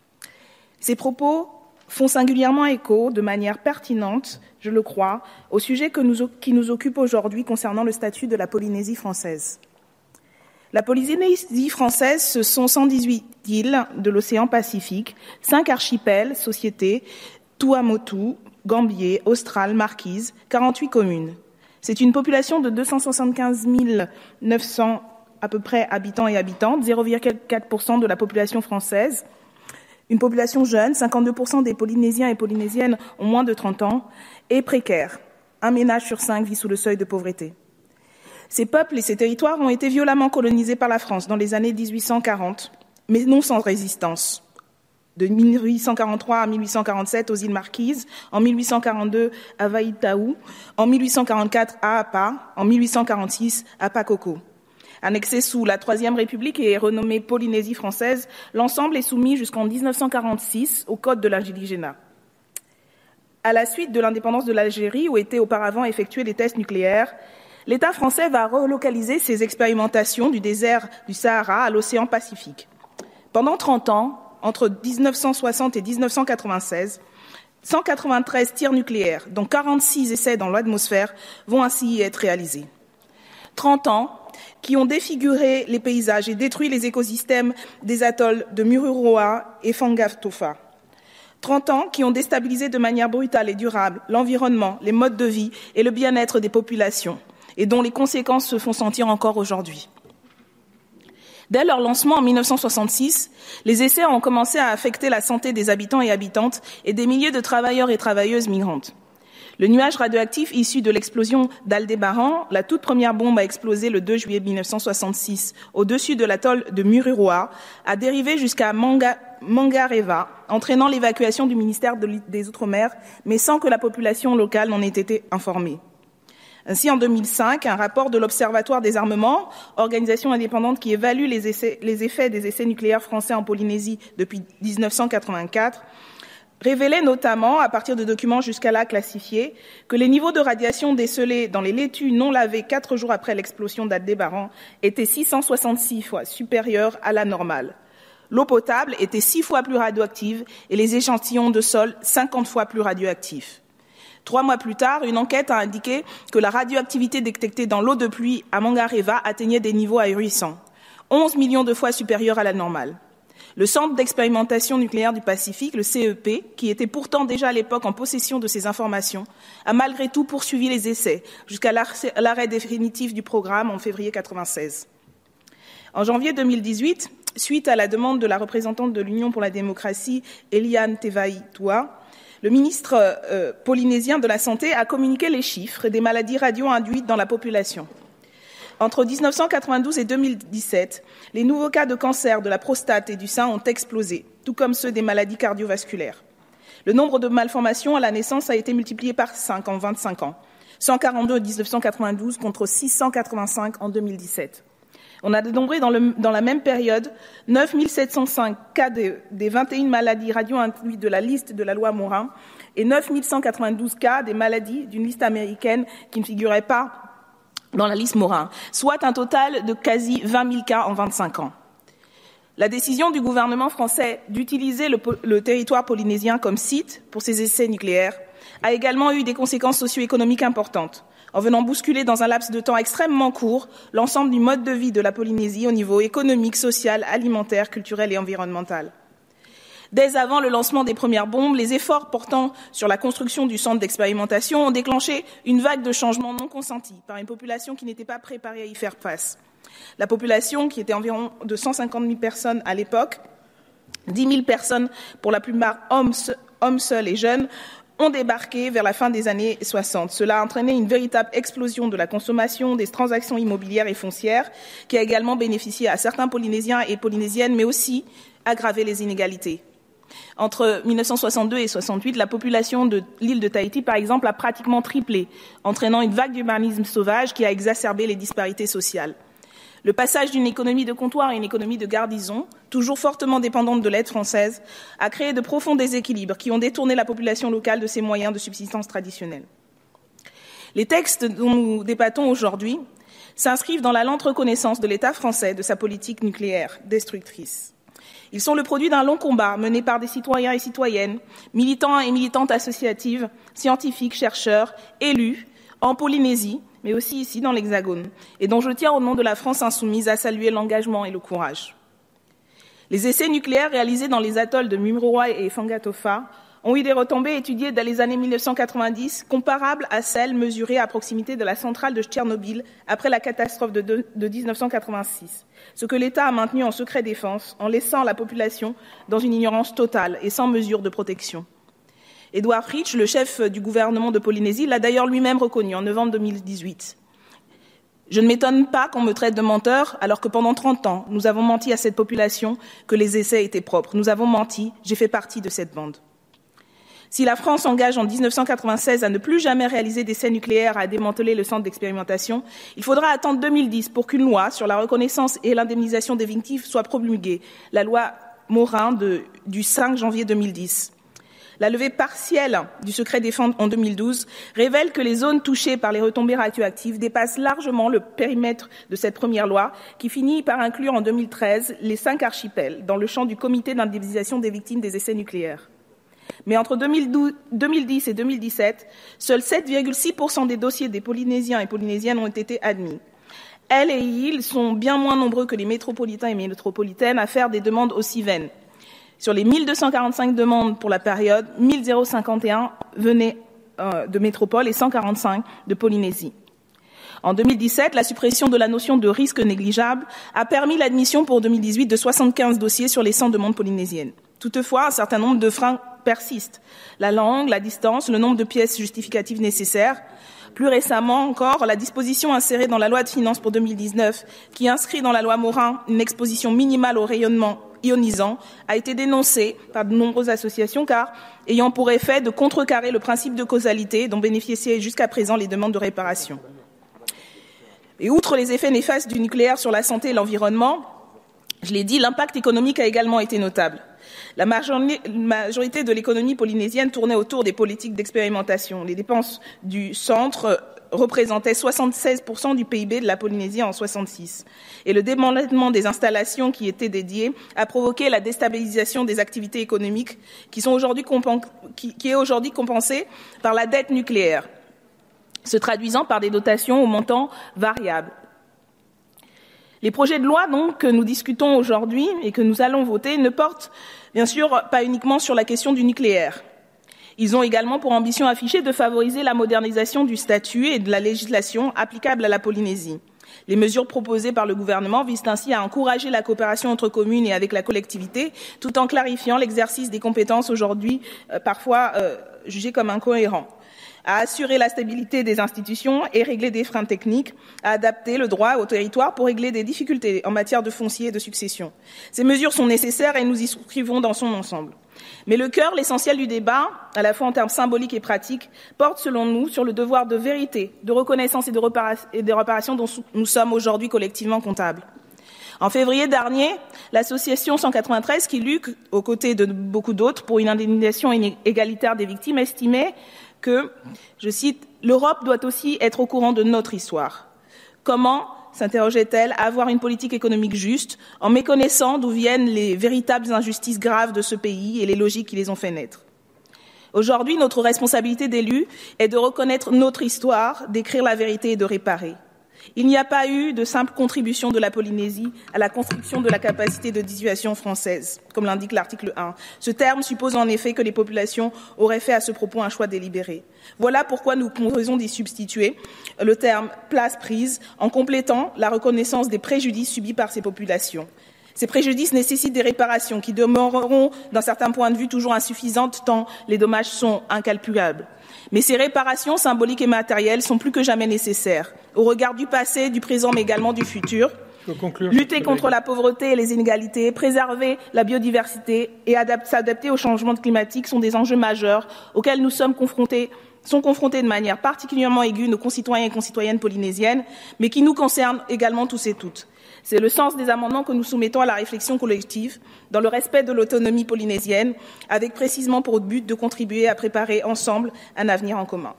Ces propos font singulièrement écho, de manière pertinente, je le crois, au sujet qui nous occupe aujourd'hui concernant le statut de la Polynésie française. La Polynésie française, ce sont 118 îles de l'océan Pacifique, 5 archipels, sociétés, Tuamotu, Gambier, Austral, Marquise, 48 communes. C'est une population de 275 900 à peu près habitants et habitantes, 0,4% de la population française. Une population jeune, 52% des Polynésiens et Polynésiennes ont moins de 30 ans, et précaire. Un ménage sur 5 vit sous le seuil de pauvreté. Ces peuples et ces territoires ont été violemment colonisés par la France dans les années 1840, mais non sans résistance. De 1843 à 1847 aux îles Marquises, en 1842 à Vaïtaou, en 1844 à Apa, en 1846 à Pakoko. Annexé sous la Troisième République et renommée Polynésie française, l'ensemble est soumis jusqu'en 1946 au Code de l'indigénat. À la suite de l'indépendance de l'Algérie, où étaient auparavant effectués les tests nucléaires, l'État français va relocaliser ses expérimentations du désert du Sahara à l'océan Pacifique. Pendant 30 ans, entre 1960 et 1996, 193 tirs nucléaires, dont 46 essais dans l'atmosphère, vont ainsi y être réalisés. 30 ans qui ont défiguré les paysages et détruit les écosystèmes des atolls de Mururoa et Fangatofa. 30 ans qui ont déstabilisé de manière brutale et durable l'environnement, les modes de vie et le bien-être des populations, et dont les conséquences se font sentir encore aujourd'hui. Dès leur lancement en 1966, les essais ont commencé à affecter la santé des habitants et habitantes et des milliers de travailleurs et travailleuses migrantes. Le nuage radioactif issu de l'explosion d'Aldébaran, la toute première bombe a explosé le 2 juillet 1966 au-dessus de l'atoll de Mururoa, a dérivé jusqu'à Mangareva, entraînant l'évacuation du ministère des Outre-mer, mais sans que la population locale n'en ait été informée. Ainsi, en 2005, un rapport de l'Observatoire des armements, organisation indépendante qui évalue les effets des essais nucléaires français en Polynésie depuis 1984, révélait notamment, à partir de documents jusqu'à-là classifiés, que les niveaux de radiation décelés dans les laitues non lavées 4 jours après l'explosion d'Aldébaran étaient 666 fois supérieurs à la normale. L'eau potable était 6 fois plus radioactive et les échantillons de sol 50 fois plus radioactifs. 3 mois plus tard, une enquête a indiqué que la radioactivité détectée dans l'eau de pluie à Mangareva atteignait des niveaux ahurissants, 11 millions de fois supérieurs à la normale. Le Centre d'expérimentation nucléaire du Pacifique, le CEP, qui était pourtant déjà à l'époque en possession de ces informations, a malgré tout poursuivi les essais jusqu'à l'arrêt définitif du programme en février 1996. En janvier 2018, suite à la demande de la représentante de l'Union pour la démocratie, Eliane Tevaïtoua, le ministre polynésien de la Santé a communiqué les chiffres des maladies radio-induites dans la population. Entre 1992 et 2017, les nouveaux cas de cancer de la prostate et du sein ont explosé, tout comme ceux des maladies cardiovasculaires. Le nombre de malformations à la naissance a été multiplié par 5 en 25 ans, 142 en 1992 contre 685 en 2017. On a dénombré dans la même période 9 705 cas des 21 maladies radio-induites de la liste de la loi Morin et 9 192 cas des maladies d'une liste américaine qui ne figurait pas dans la liste Morin, soit un total de quasi 20 000 cas en 25 ans. La décision du gouvernement français d'utiliser le territoire polynésien comme site pour ses essais nucléaires a également eu des conséquences socio-économiques importantes, en venant bousculer dans un laps de temps extrêmement court l'ensemble du mode de vie de la Polynésie au niveau économique, social, alimentaire, culturel et environnemental. Dès avant le lancement des premières bombes, les efforts portant sur la construction du centre d'expérimentation ont déclenché une vague de changements non consentis par une population qui n'était pas préparée à y faire face. La population, qui était environ de 150 000 personnes à l'époque, 10 000 personnes, pour la plupart hommes seuls et jeunes, ont débarqué vers la fin des années 60. Cela a entraîné une véritable explosion de la consommation, des transactions immobilières et foncières, qui a également bénéficié à certains Polynésiens et Polynésiennes, mais aussi aggravé les inégalités. Entre 1962 et 1968, la population de l'île de Tahiti, par exemple, a pratiquement triplé, entraînant une vague d'urbanisme sauvage qui a exacerbé les disparités sociales. Le passage d'une économie de comptoir à une économie de garnison, toujours fortement dépendante de l'aide française, a créé de profonds déséquilibres qui ont détourné la population locale de ses moyens de subsistance traditionnels. Les textes dont nous débattons aujourd'hui s'inscrivent dans la lente reconnaissance de l'État français de sa politique nucléaire destructrice. Ils sont le produit d'un long combat mené par des citoyens et citoyennes, militants et militantes associatives, scientifiques, chercheurs, élus, en Polynésie, mais aussi ici dans l'Hexagone, et dont je tiens au nom de la France insoumise à saluer l'engagement et le courage. Les essais nucléaires réalisés dans les atolls de Mururoa et Fangatofa ont eu des retombées étudiées dans les années 1990, comparables à celles mesurées à proximité de la centrale de Tchernobyl après la catastrophe de 1986, ce que l'État a maintenu en secret défense, en laissant la population dans une ignorance totale et sans mesure de protection. Edouard Fritsch, le chef du gouvernement de Polynésie, l'a d'ailleurs lui-même reconnu en novembre 2018. Je ne m'étonne pas qu'on me traite de menteur, alors que pendant 30 ans, nous avons menti à cette population que les essais étaient propres. Nous avons menti, j'ai fait partie de cette bande. Si la France s'engage en 1996 à ne plus jamais réaliser d'essais nucléaires, à démanteler le centre d'expérimentation, il faudra attendre 2010 pour qu'une loi sur la reconnaissance et l'indemnisation des victimes soit promulguée, la loi Morin du 5 janvier 2010. La levée partielle du secret défense en 2012 révèle que les zones touchées par les retombées radioactives dépassent largement le périmètre de cette première loi qui finit par inclure en 2013 les 5 archipels dans le champ du comité d'indemnisation des victimes des essais nucléaires. Mais entre 2010 et 2017, seuls 7,6% des dossiers des Polynésiens et Polynésiennes ont été admis. Elles et ils sont bien moins nombreux que les métropolitains et métropolitaines à faire des demandes aussi vaines. Sur les 1245 demandes pour la période, 1051 venaient de métropole et 145 de Polynésie. En 2017, la suppression de la notion de risque négligeable a permis l'admission pour 2018 de 75 dossiers sur les 100 demandes polynésiennes. Toutefois, un certain nombre de freins persistent. La langue, la distance, le nombre de pièces justificatives nécessaires. Plus récemment encore, la disposition insérée dans la loi de finances pour 2019 qui inscrit dans la loi Morin une exposition minimale au rayonnement ionisants a été dénoncé par de nombreuses associations car ayant pour effet de contrecarrer le principe de causalité dont bénéficiaient jusqu'à présent les demandes de réparation. Et outre les effets néfastes du nucléaire sur la santé et l'environnement, je l'ai dit, l'impact économique a également été notable. La majorité de l'économie polynésienne tournait autour des politiques d'expérimentation. Les dépenses du centre représentaient 76% du PIB de la Polynésie en 1966. Et le démantèlement des installations qui étaient dédiées a provoqué la déstabilisation des activités économiques qui est aujourd'hui compensée par la dette nucléaire, se traduisant par des dotations au montant variable. Les projets de loi donc, que nous discutons aujourd'hui et que nous allons voter ne portent bien sûr pas uniquement sur la question du nucléaire. Ils ont également pour ambition affichée de favoriser la modernisation du statut et de la législation applicable à la Polynésie. Les mesures proposées par le gouvernement visent ainsi à encourager la coopération entre communes et avec la collectivité, tout en clarifiant l'exercice des compétences aujourd'hui parfois jugées comme incohérents, à assurer la stabilité des institutions et régler des freins techniques, à adapter le droit au territoire pour régler des difficultés en matière de foncier et de succession. Ces mesures sont nécessaires et nous y souscrivons dans son ensemble. Mais le cœur, l'essentiel du débat, à la fois en termes symboliques et pratiques, porte selon nous sur le devoir de vérité, de reconnaissance et de réparation dont nous sommes aujourd'hui collectivement comptables. En février dernier, l'association 193, qui lutte aux côtés de beaucoup d'autres pour une indemnisation égalitaire des victimes, estimait que, je cite, « l'Europe doit aussi être au courant de notre histoire ». Comment, s'interrogeait-elle, avoir une politique économique juste en méconnaissant d'où viennent les véritables injustices graves de ce pays et les logiques qui les ont fait naître. Aujourd'hui, notre responsabilité d'élus est de reconnaître notre histoire, d'écrire la vérité et de réparer. Il n'y a pas eu de simple contribution de la Polynésie à la construction de la capacité de dissuasion française, comme l'indique l'article 1. Ce terme suppose en effet que les populations auraient fait à ce propos un choix délibéré. Voilà pourquoi nous proposons d'y substituer le terme « place prise » en complétant la reconnaissance des préjudices subis par ces populations. Ces préjudices nécessitent des réparations qui demeureront, d'un certain point de vue, toujours insuffisantes tant les dommages sont incalculables. Mais ces réparations symboliques et matérielles sont plus que jamais nécessaires, au regard du passé, du présent, mais également du futur. Lutter contre la pauvreté et les inégalités, préserver la biodiversité et s'adapter aux changements climatiques sont des enjeux majeurs auxquels nous sont confrontés de manière particulièrement aiguë nos concitoyens et concitoyennes polynésiennes, mais qui nous concernent également tous et toutes. C'est le sens des amendements que nous soumettons à la réflexion collective, dans le respect de l'autonomie polynésienne, avec précisément pour but de contribuer à préparer ensemble un avenir en commun.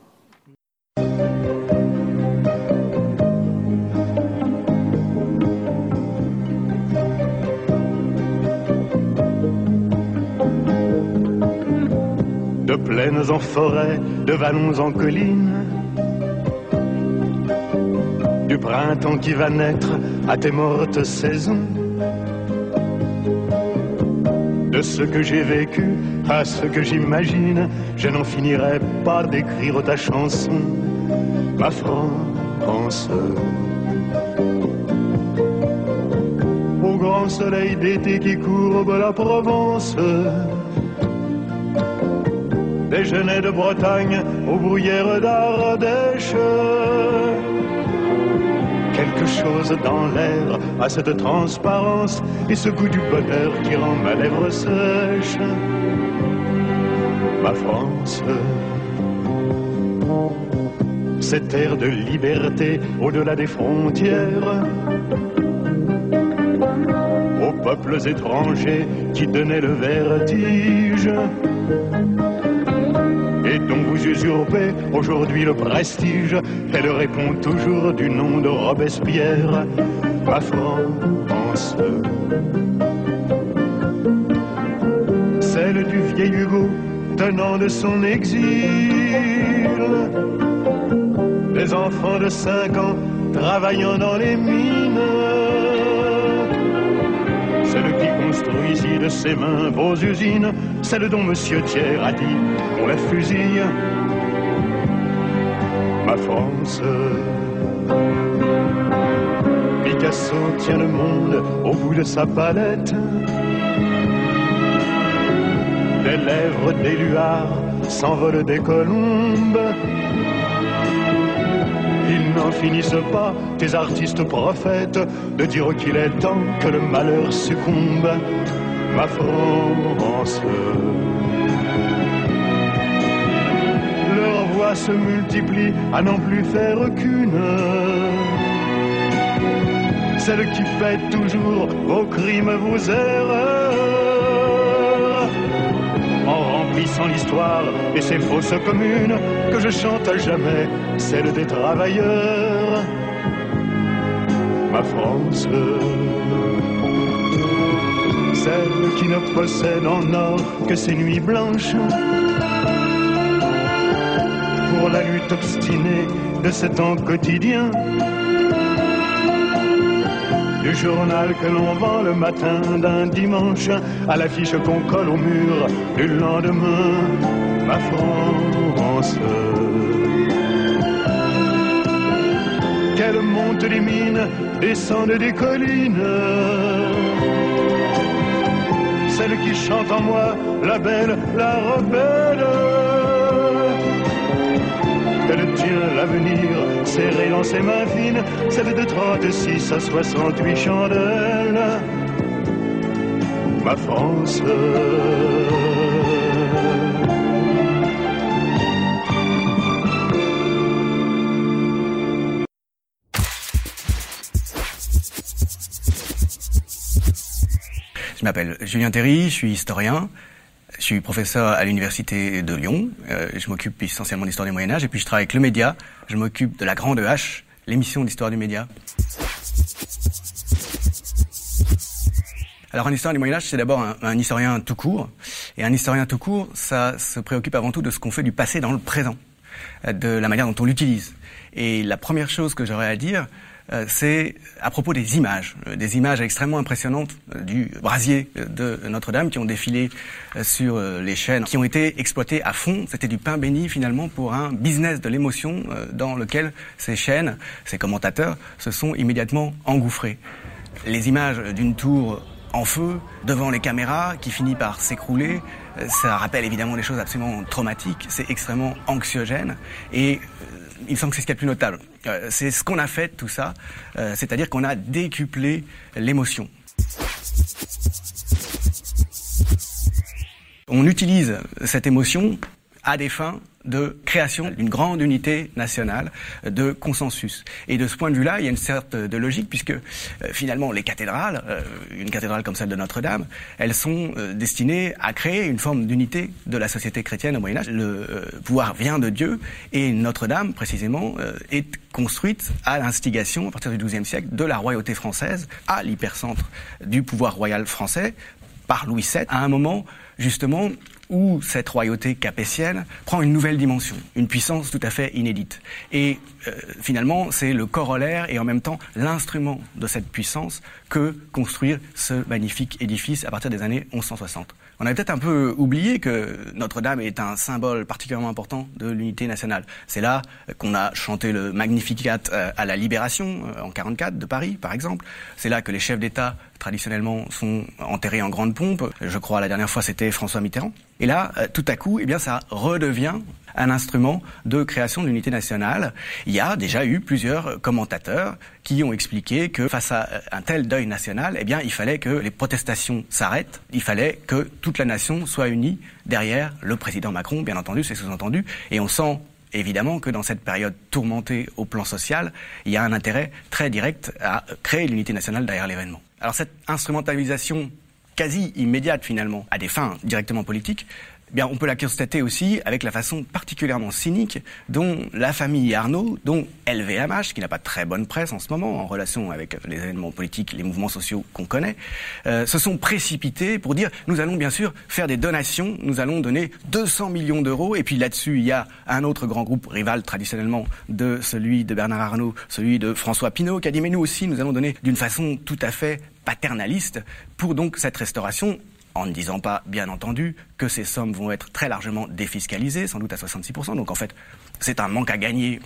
De plaines en forêt, de vallons en collines, du printemps qui va naître à tes mortes saisons, de ce que j'ai vécu à ce que j'imagine, je n'en finirai pas d'écrire ta chanson, ma France. Au grand soleil d'été qui courbe la Provence, des genêts de Bretagne aux bruyères d'Ardèche. Quelque chose dans l'air a cette transparence et ce goût du bonheur qui rend ma lèvre sèche. Ma France, cette ère de liberté au-delà des frontières, aux peuples étrangers qui donnaient le vertige et dont vous usurpez aujourd'hui le prestige. Elle répond toujours du nom de Robespierre, ma France. Celle du vieil Hugo tenant de son exil, des enfants de 5 ans travaillant dans les mines, celle qui construit ici de ses mains vos usines, celle dont Monsieur Thiers a dit on la fusille, ma France. Picasso tient le monde au bout de sa palette, des lèvres d'éluard s'envolent des colombes. Ils n'en finissent pas, tes artistes prophètes, de dire qu'il est temps que le malheur succombe, ma France. Leurs voix se multiplient à n'en plus faire qu'une. Celle qui paie toujours vos crimes, vos erreurs, en remplissant l'histoire et ses fausses communes, que je chante à jamais, celle des travailleurs, ma France. Celle qui ne possède en or que ses nuits blanches, pour la lutte obstinée de ce temps quotidien, du journal que l'on vend le matin d'un dimanche à l'affiche qu'on colle au mur du lendemain, ma France. Qu'elle monte des mines, descende des collines, celle qui chante en moi, la belle, la rebelle. Elle tient l'avenir serré dans ses mains fines, celle de 36 à 68 chandelles, ma France. Je m'appelle Julien Théry, je suis historien. Je suis professeur à l'université de Lyon. Je m'occupe essentiellement d'histoire du Moyen-Âge et puis je travaille avec le média. Je m'occupe de la Grande H, l'émission d'histoire du média. Alors un historien du Moyen-Âge, c'est d'abord un historien tout court. Et un historien tout court, ça se préoccupe avant tout de ce qu'on fait du passé dans le présent, de la manière dont on l'utilise. Et la première chose que j'aurais à dire, c'est à propos des images extrêmement impressionnantes du brasier de Notre-Dame qui ont défilé sur les chaînes, qui ont été exploitées à fond. C'était du pain béni finalement pour un business de l'émotion dans lequel ces chaînes, ces commentateurs se sont immédiatement engouffrés. Les images d'une tour en feu devant les caméras qui finit par s'écrouler, ça rappelle évidemment des choses absolument traumatiques, c'est extrêmement anxiogène et il me semble que c'est ce qu'il y a de plus notable. C'est ce qu'on a fait de tout ça, c'est-à-dire qu'on a décuplé l'émotion. On utilise cette émotion à des fins de création d'une grande unité nationale, de consensus. Et de ce point de vue-là, il y a une sorte de logique, puisque finalement les cathédrales, une cathédrale comme celle de Notre-Dame, elles sont destinées à créer une forme d'unité de la société chrétienne au Moyen-Âge. Le pouvoir vient de Dieu, et Notre-Dame, précisément, est construite à l'instigation, à partir du XIIe siècle, de la royauté française, à l'hypercentre du pouvoir royal français, par Louis VII, à un moment, justement, où cette royauté capétienne prend une nouvelle dimension, une puissance tout à fait inédite. Et finalement, c'est le corollaire et en même temps l'instrument de cette puissance que construire ce magnifique édifice à partir des années 1160. On a peut-être un peu oublié que Notre-Dame est un symbole particulièrement important de l'unité nationale. C'est là qu'on a chanté le Magnificat à la Libération en 44 de Paris, par exemple. C'est là que les chefs d'État traditionnellement sont enterrés en grande pompe. Je crois la dernière fois c'était François Mitterrand. Et là, tout à coup, eh bien, ça redevient un instrument de création de l'unité nationale. Il y a déjà eu plusieurs commentateurs qui ont expliqué que face à un tel deuil national, eh bien, il fallait que les protestations s'arrêtent. Il fallait que toute la nation soit unie derrière le président Macron, bien entendu, c'est sous-entendu. Et on sent évidemment que dans cette période tourmentée au plan social, il y a un intérêt très direct à créer l'unité nationale derrière l'événement. Alors cette instrumentalisation quasi immédiate finalement, à des fins directement politiques, eh bien, on peut la constater aussi avec la façon particulièrement cynique dont la famille Arnault, dont LVMH, qui n'a pas de très bonne presse en ce moment en relation avec les événements politiques, les mouvements sociaux qu'on connaît, se sont précipités pour dire nous allons bien sûr faire des donations, nous allons donner 200 millions d'euros, et puis là-dessus il y a un autre grand groupe rival traditionnellement de celui de Bernard Arnault, celui de François Pinault, qui a dit mais nous aussi nous allons donner d'une façon tout à fait paternaliste pour donc cette restauration, en ne disant pas, bien entendu, que ces sommes vont être très largement défiscalisées, sans doute à 66%. Donc en fait, c'est un manque à gagner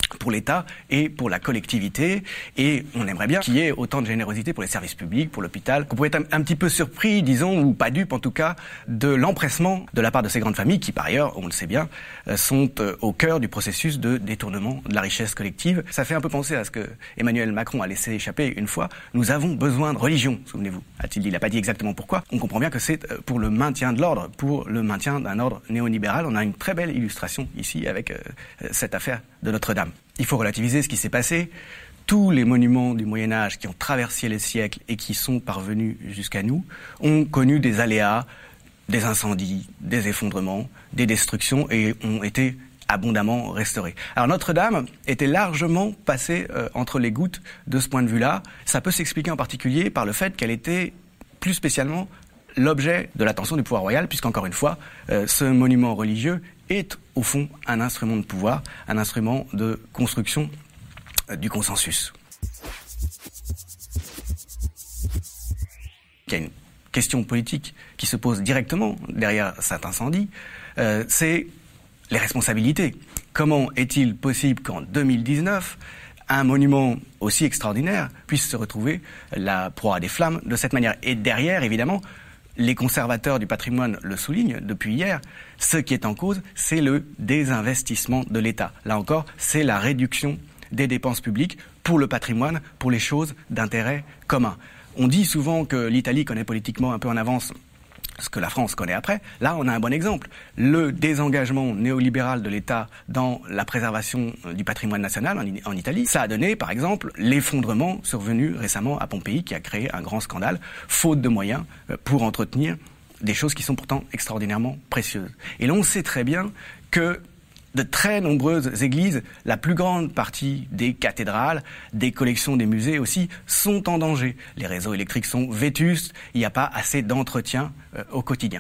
pour l'État et pour la collectivité, et on aimerait bien qu'il y ait autant de générosité pour les services publics, pour l'hôpital, qu'on pouvait être un petit peu surpris, disons, ou pas dupe en tout cas, de l'empressement de la part de ces grandes familles qui, par ailleurs, on le sait bien, sont au cœur du processus de détournement de la richesse collective. Ça fait un peu penser à ce que Emmanuel Macron a laissé échapper une fois. Nous avons besoin de religion, souvenez-vous, a-t-il dit. Il n'a pas dit exactement pourquoi. On comprend bien que c'est pour le maintien de l'ordre, pour le maintien d'un ordre néolibéral. On a une très belle illustration ici avec cette affaire de Notre-Dame. Il faut relativiser ce qui s'est passé. Tous les monuments du Moyen-Âge qui ont traversé les siècles et qui sont parvenus jusqu'à nous ont connu des aléas, des incendies, des effondrements, des destructions et ont été abondamment restaurés. Alors Notre-Dame était largement passée entre les gouttes de ce point de vue-là. Ça peut s'expliquer en particulier par le fait qu'elle était plus spécialement l'objet de l'attention du pouvoir royal, puisqu'encore une fois, ce monument religieux est au fond un instrument de pouvoir, un instrument de construction du consensus. Il y a une question politique qui se pose directement derrière cet incendie, c'est les responsabilités. Comment est-il possible qu'en 2019, un monument aussi extraordinaire puisse se retrouver la proie des flammes de cette manière? Et derrière, évidemment, les conservateurs du patrimoine le soulignent depuis hier, ce qui est en cause, c'est le désinvestissement de l'État. Là encore, c'est la réduction des dépenses publiques pour le patrimoine, pour les choses d'intérêt commun. On dit souvent que l'Italie connaît politiquement un peu en avance ce que la France connaît après. Là, on a un bon exemple. Le désengagement néolibéral de l'État dans la préservation du patrimoine national en Italie, ça a donné, par exemple, l'effondrement survenu récemment à Pompéi, qui a créé un grand scandale, faute de moyens pour entretenir des choses qui sont pourtant extraordinairement précieuses. Et là, on sait très bien que de très nombreuses églises, la plus grande partie des cathédrales, des collections des musées aussi, sont en danger. Les réseaux électriques sont vétustes, il n'y a pas assez d'entretien au quotidien.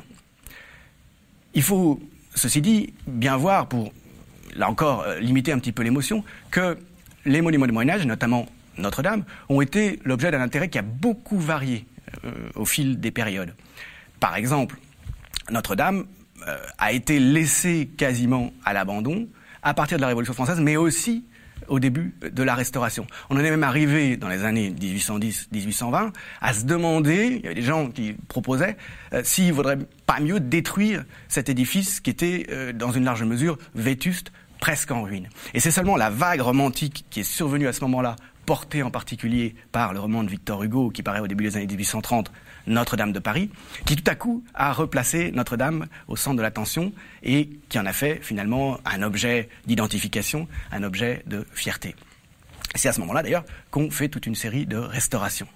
Il faut, ceci dit, bien voir, pour, là encore, limiter un petit peu l'émotion, que les monuments du Moyen-Âge, notamment Notre-Dame, ont été l'objet d'un intérêt qui a beaucoup varié au fil des périodes. Par exemple, Notre-Dame a été laissé quasiment à l'abandon à partir de la Révolution française, mais aussi au début de la Restauration. On en est même arrivé dans les années 1810-1820 à se demander, il y avait des gens qui proposaient, s'il ne vaudrait pas mieux détruire cet édifice qui était dans une large mesure vétuste, presque en ruine. Et c'est seulement la vague romantique qui est survenue à ce moment-là, portée en particulier par le roman de Victor Hugo qui paraît au début des années 1830, Notre-Dame de Paris, qui tout à coup a replacé Notre-Dame au centre de l'attention et qui en a fait finalement un objet d'identification, un objet de fierté. C'est à ce moment-là d'ailleurs qu'on fait toute une série de restaurations.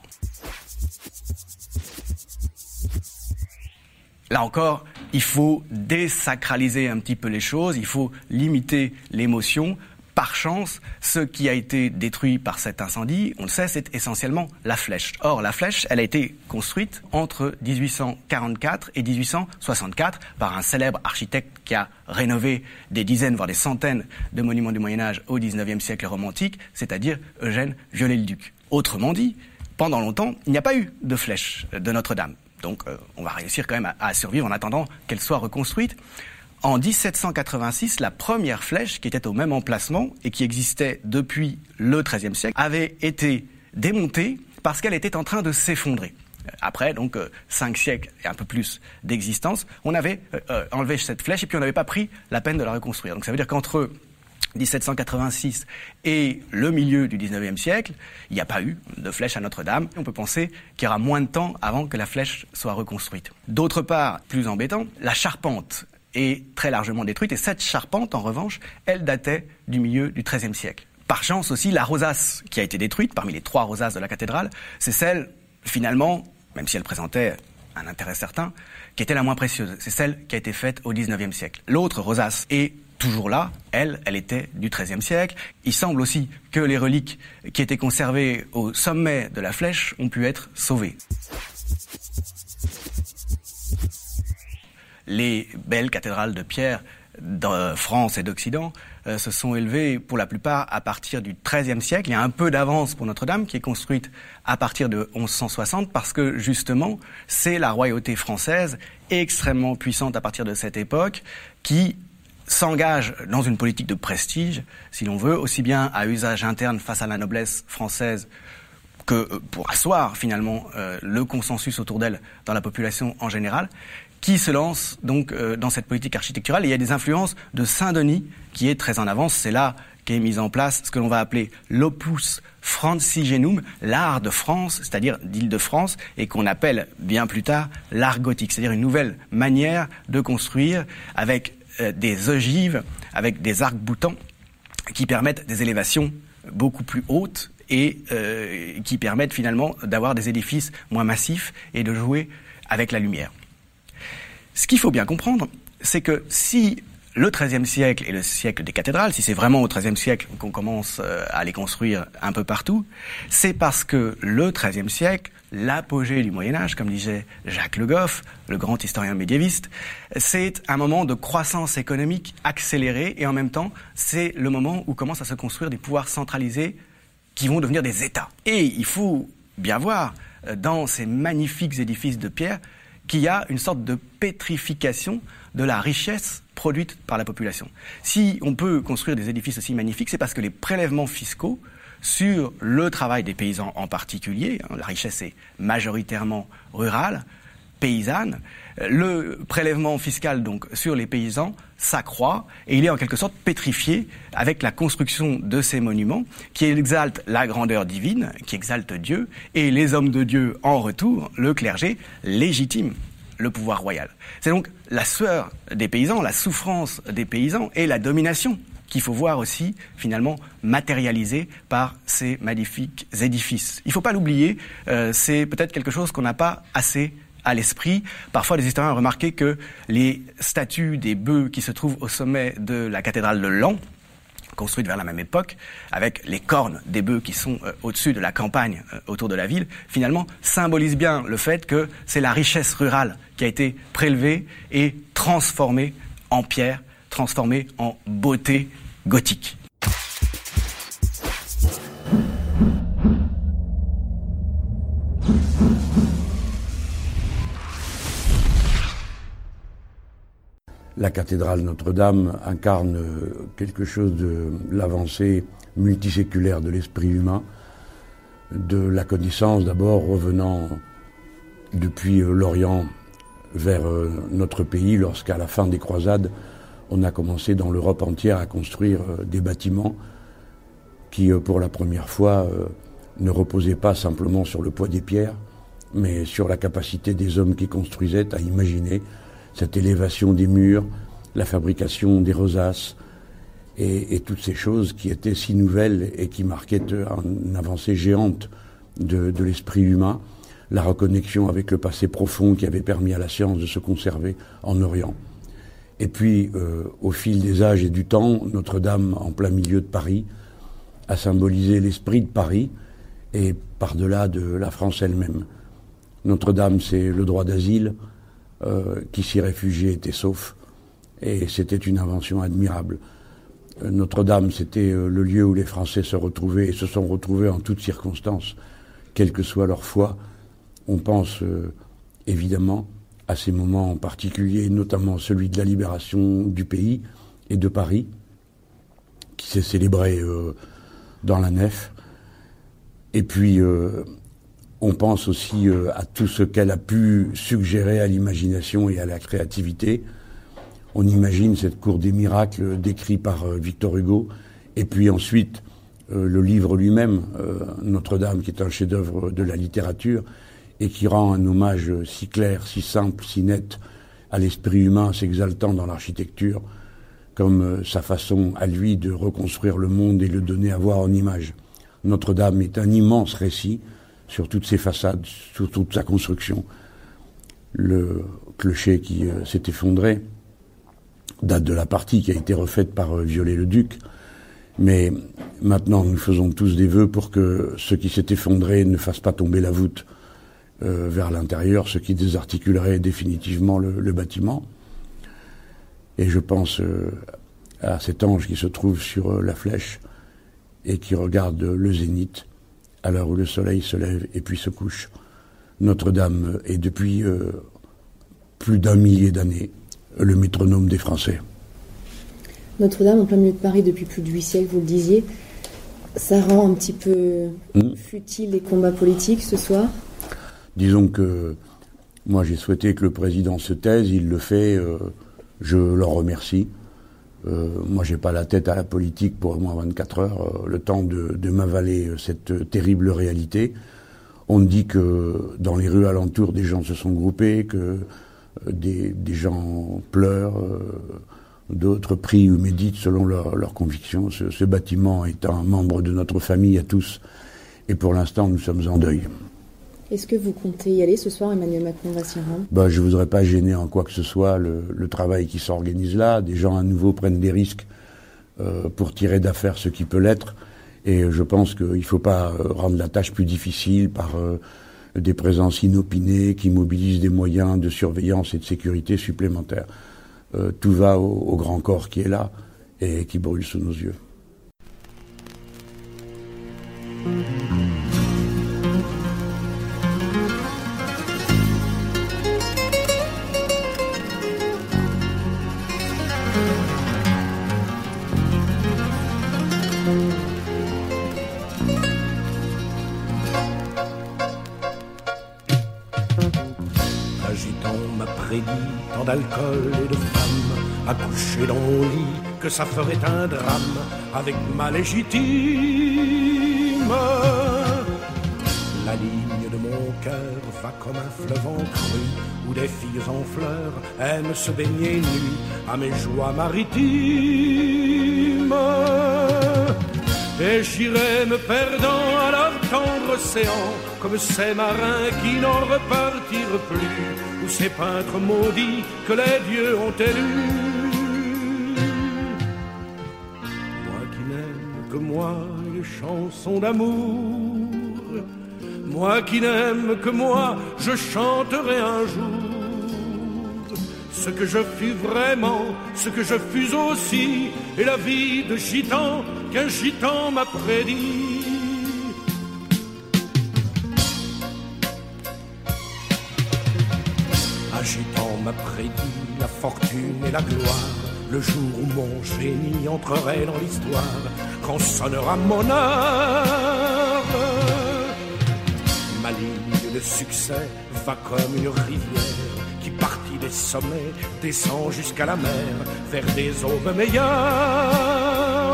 Là encore, il faut désacraliser un petit peu les choses, il faut limiter l'émotion. Par chance, ce qui a été détruit par cet incendie, on le sait, c'est essentiellement la flèche. Or, la flèche, elle a été construite entre 1844 et 1864 par un célèbre architecte qui a rénové des dizaines, voire des centaines de monuments du Moyen-Âge au XIXe siècle romantique, c'est-à-dire Eugène Viollet-le-Duc. Autrement dit, pendant longtemps, il n'y a pas eu de flèche de Notre-Dame. Donc, on va réussir quand même à survivre en attendant qu'elle soit reconstruite. En 1786, la première flèche, qui était au même emplacement et qui existait depuis le XIIIe siècle, avait été démontée parce qu'elle était en train de s'effondrer. Après, donc, 5 siècles et un peu plus d'existence, on avait enlevé cette flèche et puis on n'avait pas pris la peine de la reconstruire. Donc ça veut dire qu'entre 1786 et le milieu du XIXe siècle, il n'y a pas eu de flèche à Notre-Dame. On peut penser qu'il y aura moins de temps avant que la flèche soit reconstruite. D'autre part, plus embêtant, la charpente est très largement détruite et cette charpente, en revanche, elle datait du milieu du XIIIe siècle. Par chance aussi, la rosace qui a été détruite, parmi les 3 rosaces de la cathédrale, c'est celle, finalement, même si elle présentait un intérêt certain, qui était la moins précieuse. C'est celle qui a été faite au XIXe siècle. L'autre rosace est toujours là, elle était du XIIIe siècle. Il semble aussi que les reliques qui étaient conservées au sommet de la flèche ont pu être sauvées. Les belles cathédrales de pierre de France et d'Occident se sont élevées pour la plupart à partir du XIIIe siècle. Il y a un peu d'avance pour Notre-Dame qui est construite à partir de 1160 parce que justement c'est la royauté française extrêmement puissante à partir de cette époque qui s'engage dans une politique de prestige, si l'on veut, aussi bien à usage interne face à la noblesse française que pour asseoir finalement le consensus autour d'elle dans la population en général, qui se lance donc dans cette politique architecturale. Et il y a des influences de Saint-Denis qui est très en avance. C'est là qu'est mise en place ce que l'on va appeler l'opus francigenum, l'art de France, c'est-à-dire d'Île-de-France, et qu'on appelle bien plus tard l'art gothique, c'est-à-dire une nouvelle manière de construire avec des ogives, avec des arcs-boutants qui permettent des élévations beaucoup plus hautes et qui permettent finalement d'avoir des édifices moins massifs et de jouer avec la lumière. Ce qu'il faut bien comprendre, c'est que si le XIIIe siècle est le siècle des cathédrales, si c'est vraiment au XIIIe siècle qu'on commence à les construire un peu partout, c'est parce que le XIIIe siècle, l'apogée du Moyen-Âge, comme disait Jacques Le Goff, le grand historien médiéviste, c'est un moment de croissance économique accélérée et en même temps, c'est le moment où commencent à se construire des pouvoirs centralisés qui vont devenir des États. Et il faut bien voir dans ces magnifiques édifices de pierre qu'il y a une sorte de pétrification de la richesse produite par la population. Si on peut construire des édifices aussi magnifiques, c'est parce que les prélèvements fiscaux sur le travail des paysans en particulier, la richesse est majoritairement rurale, paysanne, le prélèvement fiscal donc sur les paysans s'accroît et il est en quelque sorte pétrifié avec la construction de ces monuments qui exaltent la grandeur divine, qui exaltent Dieu, et les hommes de Dieu en retour, le clergé, légitime le pouvoir royal. C'est donc la sueur des paysans, la souffrance des paysans et la domination qu'il faut voir aussi, finalement, matérialisée par ces magnifiques édifices. Il ne faut pas l'oublier, c'est peut-être quelque chose qu'on n'a pas assez à l'esprit. Parfois, les historiens ont remarqué que les statues des bœufs qui se trouvent au sommet de la cathédrale de Laon, construite vers la même époque, avec les cornes des bœufs qui sont au-dessus de la campagne autour de la ville, finalement symbolisent bien le fait que c'est la richesse rurale qui a été prélevée et transformée en pierre, transformée en beauté gothique. La cathédrale Notre-Dame incarne quelque chose de l'avancée multiséculaire de l'esprit humain, de la connaissance d'abord revenant depuis l'Orient vers notre pays, lorsqu'à la fin des croisades, on a commencé dans l'Europe entière à construire des bâtiments qui, pour la première fois, ne reposaient pas simplement sur le poids des pierres, mais sur la capacité des hommes qui construisaient à imaginer cette élévation des murs, la fabrication des rosaces et toutes ces choses qui étaient si nouvelles et qui marquaient une avancée géante de l'esprit humain, la reconnexion avec le passé profond qui avait permis à la science de se conserver en Orient. Et puis, au fil des âges et du temps, Notre-Dame, en plein milieu de Paris, a symbolisé l'esprit de Paris et par-delà de la France elle-même. Notre-Dame, c'est le droit d'asile, qui s'y réfugiait était sauf, et c'était une invention admirable. Notre-Dame, c'était le lieu où les Français se retrouvaient et se sont retrouvés en toutes circonstances, quelle que soit leur foi. On pense évidemment à ces moments en particulier, notamment celui de la libération du pays et de Paris, qui s'est célébré dans la nef. Et puis on pense aussi à tout ce qu'elle a pu suggérer à l'imagination et à la créativité. On imagine cette cour des miracles décrit par Victor Hugo, et puis ensuite le livre lui-même, Notre-Dame, qui est un chef-d'œuvre de la littérature, et qui rend un hommage si clair, si simple, si net à l'esprit humain, s'exaltant dans l'architecture, comme sa façon à lui de reconstruire le monde et le donner à voir en image. Notre-Dame est un immense récit sur toutes ses façades, sur toute sa construction. Le clocher qui s'est effondré date de la partie qui a été refaite par Viollet-le-Duc, mais maintenant nous faisons tous des vœux pour que ce qui s'est effondré ne fasse pas tomber la voûte vers l'intérieur, ce qui désarticulerait définitivement le bâtiment. Et je pense à cet ange qui se trouve sur la flèche et qui regarde le zénith à l'heure où le soleil se lève et puis se couche. Notre-Dame est depuis plus d'1 millier d'années le métronome des Français. Notre-Dame en plein milieu de Paris depuis plus de 8 siècles, vous le disiez. Ça rend un petit peu futile les combats politiques ce soir? Disons que moi j'ai souhaité que le président se taise, il le fait, je l'en remercie. Moi j'ai pas la tête à la politique pour au moins 24 heures, le temps de m'avaler cette terrible réalité. On dit que dans les rues alentours des gens se sont groupés, que des gens pleurent, d'autres prient ou méditent selon leurs convictions. Ce bâtiment est un membre de notre famille à tous, et pour l'instant nous sommes en deuil. Est-ce que vous comptez y aller ce soir? Emmanuel Macron va s'y rendre? Je ne voudrais pas gêner en quoi que ce soit le travail qui s'organise là. Des gens à nouveau prennent des risques pour tirer d'affaire ce qui peut l'être. Et je pense qu'il ne faut pas rendre la tâche plus difficile par des présences inopinées qui mobilisent des moyens de surveillance et de sécurité supplémentaires. Tout va au grand corps qui est là et qui brûle sous nos yeux. Tant d'alcool et de femmes accouchées dans mon lit, que ça ferait un drame avec ma légitime. La ligne de mon cœur va comme un fleuve en crue, où des filles en fleurs aiment se baigner nues à mes joies maritimes. Et j'irai me perdant à leur tendre océan, comme ces marins qui n'en repartirent plus, ou ces peintres maudits que les dieux ont élus. Moi qui n'aime que moi les chansons d'amour, moi qui n'aime que moi, je chanterai un jour ce que je fus vraiment, ce que je fus aussi, et la vie de gitan qu'un gitan m'a prédit. Un gitan m'a prédit la fortune et la gloire, le jour où mon génie entrerait dans l'histoire, quand sonnera mon heure. Ma ligne de succès va comme une rivière qui partit des sommets, descend jusqu'à la mer, vers des aubes meilleures.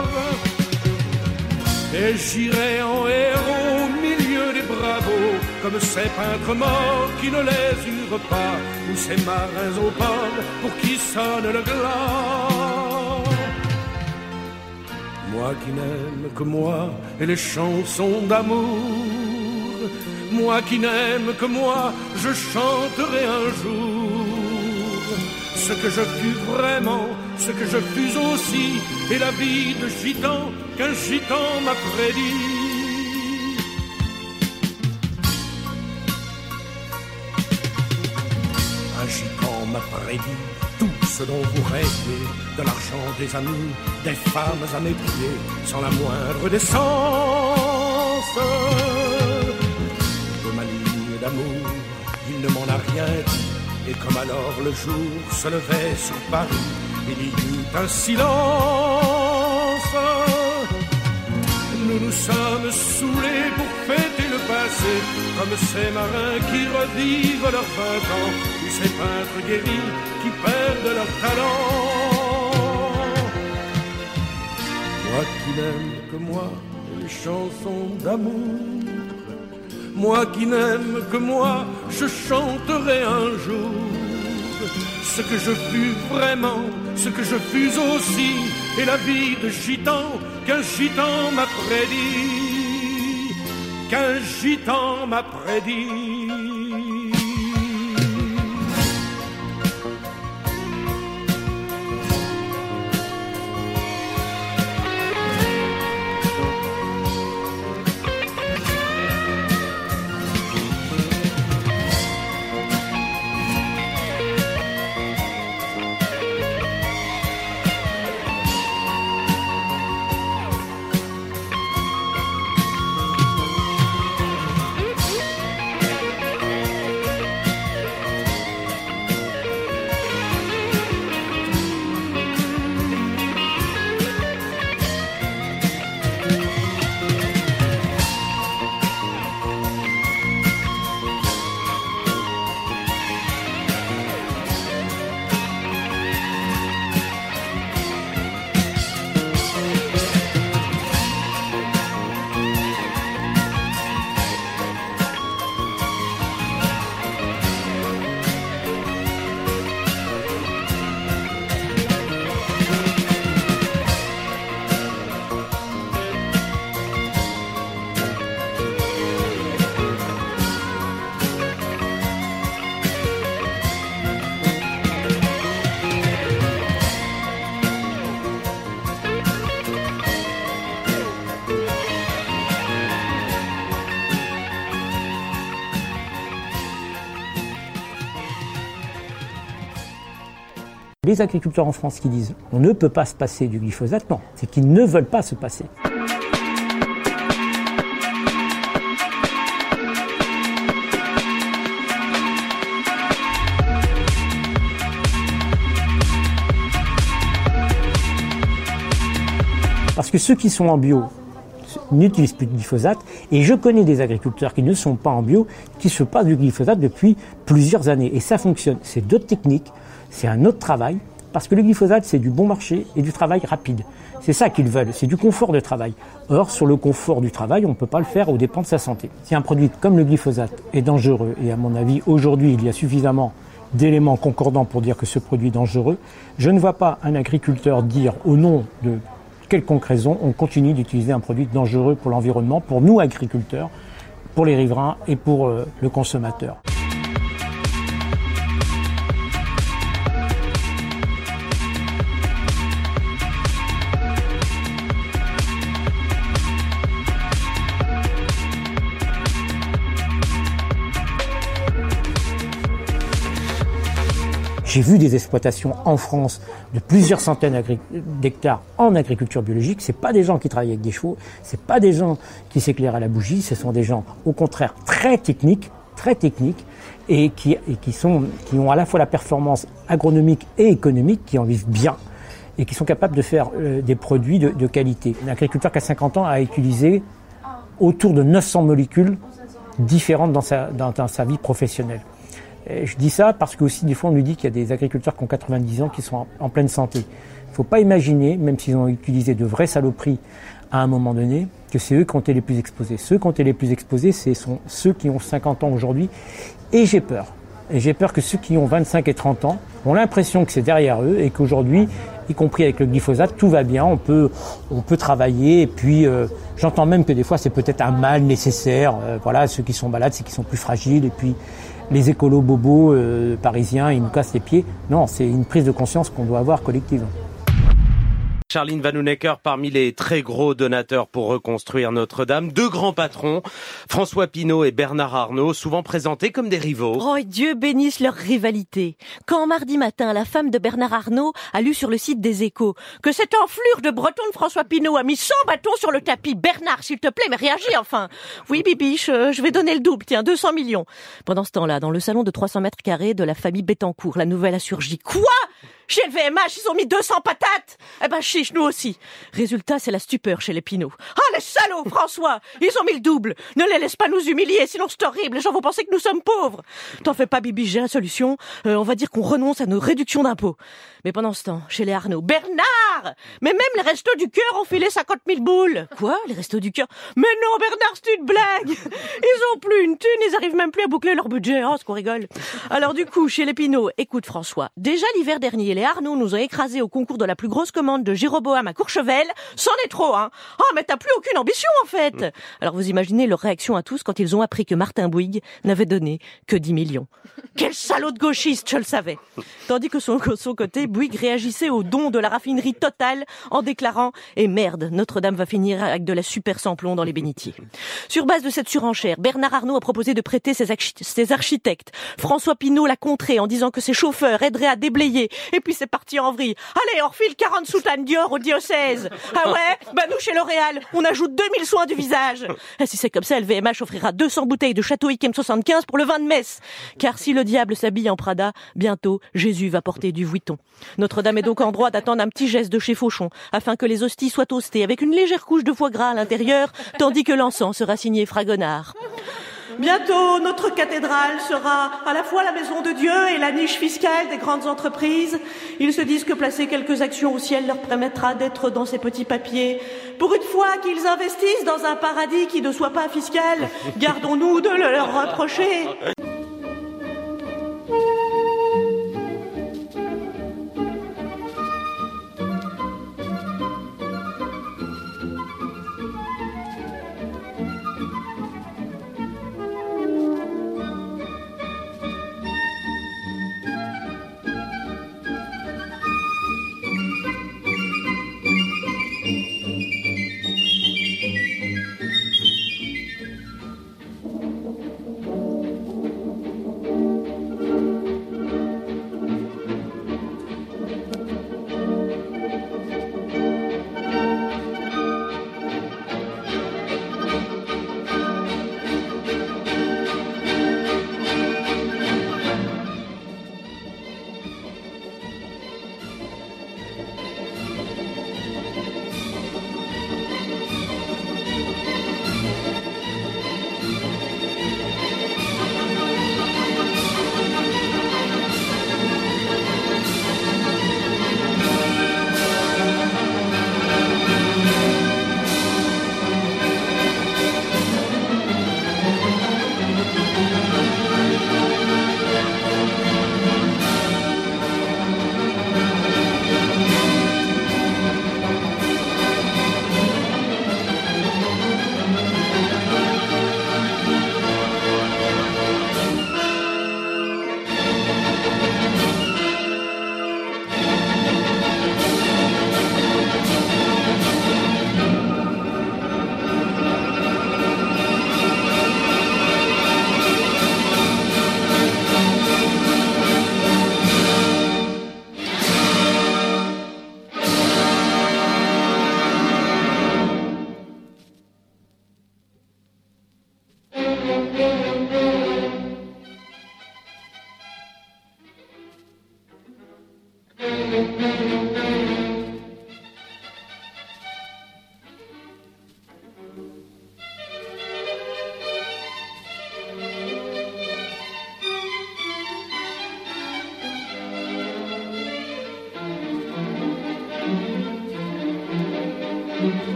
Et j'irai en héros au milieu des bravos, comme ces peintres morts qui ne les eurent pas, ou ces marins au port pour qui sonne le glas. Moi qui n'aime que moi et les chansons d'amour, moi qui n'aime que moi, je chanterai un jour ce que je fus vraiment, ce que je fus aussi, et la vie de gitan qu'un gitan m'a prédit. Un gitan m'a prédit tout ce dont vous rêvez, de l'argent, des amis, des femmes à mes pieds, sans la moindre décence. De ma ligne d'amour, il ne m'en a rien dit, et comme alors le jour se levait sur Paris, il y eut un silence. Nous nous sommes saoulés pour fêter le passé, comme ces marins qui revivent leurs 20 ans, ou ces peintres guéris qui perdent leur talent. Moi qui n'aime que moi les chansons d'amour, moi qui n'aime que moi, je chanterai un jour ce que je fus vraiment, ce que je fus aussi, et la vie de gitan qu'un gitan m'a prédit, qu'un gitan m'a prédit. Les agriculteurs en France qui disent on ne peut pas se passer du glyphosate, non, c'est qu'ils ne veulent pas se passer. Parce que ceux qui sont en bio n'utilisent plus de glyphosate, et je connais des agriculteurs qui ne sont pas en bio, qui se passent du glyphosate depuis plusieurs années. Et ça fonctionne. C'est d'autres techniques, c'est un autre travail, parce que le glyphosate, c'est du bon marché et du travail rapide. C'est ça qu'ils veulent, c'est du confort de travail. Or, sur le confort du travail, on ne peut pas le faire aux dépens de sa santé. Si un produit comme le glyphosate est dangereux, et à mon avis, aujourd'hui, il y a suffisamment d'éléments concordants pour dire que ce produit est dangereux, je ne vois pas un agriculteur dire au nom de quelconque raison, on continue d'utiliser un produit dangereux pour l'environnement, pour nous agriculteurs, pour les riverains et pour le consommateur. J'ai vu des exploitations en France de plusieurs centaines d'hectares en agriculture biologique. C'est pas des gens qui travaillent avec des chevaux, c'est pas des gens qui s'éclairent à la bougie, ce sont des gens au contraire très techniques et qui ont à la fois la performance agronomique et économique, qui en vivent bien et qui sont capables de faire des produits de qualité. Un agriculteur qui a 50 ans a utilisé autour de 900 molécules différentes dans sa vie professionnelle. Et je dis ça parce que aussi des fois on nous dit qu'il y a des agriculteurs qui ont 90 ans qui sont en pleine santé. Il ne faut pas imaginer, même s'ils ont utilisé de vraies saloperies à un moment donné, que c'est eux qui ont été les plus exposés. Ceux qui ont été les plus exposés, ce sont ceux qui ont 50 ans aujourd'hui. Et j'ai peur. Et j'ai peur que ceux qui ont 25 et 30 ans ont l'impression que c'est derrière eux et qu'aujourd'hui, y compris avec le glyphosate, tout va bien, on peut travailler. Et puis, j'entends même que des fois, c'est peut-être un mal nécessaire. Voilà, ceux qui sont malades, c'est qu'ils sont plus fragiles. Et puis, les écolos bobos parisiens, ils nous cassent les pieds. Non, c'est une prise de conscience qu'on doit avoir collectivement. Charline Vanhoenacker, parmi les très gros donateurs pour reconstruire Notre-Dame, deux grands patrons, François Pinault et Bernard Arnault, souvent présentés comme des rivaux. Oh, Dieu bénisse leur rivalité. Quand mardi matin, la femme de Bernard Arnault a lu sur le site des Échos que cette enflure de breton de François Pinault a mis 100 bâtons sur le tapis. Bernard, s'il te plaît, mais réagis enfin. Oui, Bibiche, je vais donner le double, tiens, 200 millions. Pendant ce temps-là, dans le salon de 300 mètres carrés de la famille Bettencourt, la nouvelle a surgi. Quoi ? Chez le VMH, ils ont mis 200 patates. Eh ben, chiche, nous aussi. Résultat, c'est la stupeur chez les Pinault. Ah, les salauds, François! Ils ont mis le double. Ne les laisse pas nous humilier, sinon c'est horrible. Les gens vont penser que nous sommes pauvres. T'en fais pas, Bibi, j'ai la solution. On va dire qu'on renonce à nos réductions d'impôts. Mais pendant ce temps, chez les Arnaud, Bernard! Mais même les restos du cœur ont filé 50 000 boules. Quoi? Les restos du cœur? Mais non, Bernard, c'est une blague! Ils ont plus une thune, ils arrivent même plus à boucler leur budget. Oh, ce qu'on rigole. Alors du coup, chez les Pinault, écoute François, déjà l'hiver dernier, les Arnaud nous ont écrasés au concours de la plus grosse commande de Jéroboam à Courchevel. C'en est trop, hein. Oh, mais t'as plus aucune ambition, en fait. Alors vous imaginez leur réaction à tous quand ils ont appris que Martin Bouygues n'avait donné que 10 millions. Quel salaud de gauchiste, je le savais. Tandis que son côté, Bouygues réagissait au don de la raffinerie Total en déclarant « Et merde, Notre-Dame va finir avec de la super sans plomb dans les bénitiers ». Sur base de cette surenchère, Bernard Arnault a proposé de prêter ses architectes. François Pinault l'a contré en disant que ses chauffeurs aideraient à déblayer. Et puis c'est parti en vrille. Allez, on refile 40 soutanes Dior au diocèse. Ah ouais? Bah nous, chez L'Oréal, on ajoute 2000 soins du visage. Et si c'est comme ça, le VMH offrira 200 bouteilles de Château Yquem 75 pour le vin de messe. Car si le diable s'habille en Prada, bientôt, Jésus va porter du Vuitton. Notre-Dame est donc en droit d'attendre un petit geste de chez Fauchon, afin que les hosties soient toastées avec une légère couche de foie gras à l'intérieur, tandis que l'encens sera signé Fragonard. Bientôt, notre cathédrale sera à la fois la maison de Dieu et la niche fiscale des grandes entreprises. Ils se disent que placer quelques actions au ciel leur permettra d'être dans ces petits papiers. Pour une fois qu'ils investissent dans un paradis qui ne soit pas fiscal, gardons-nous de le leur reprocher.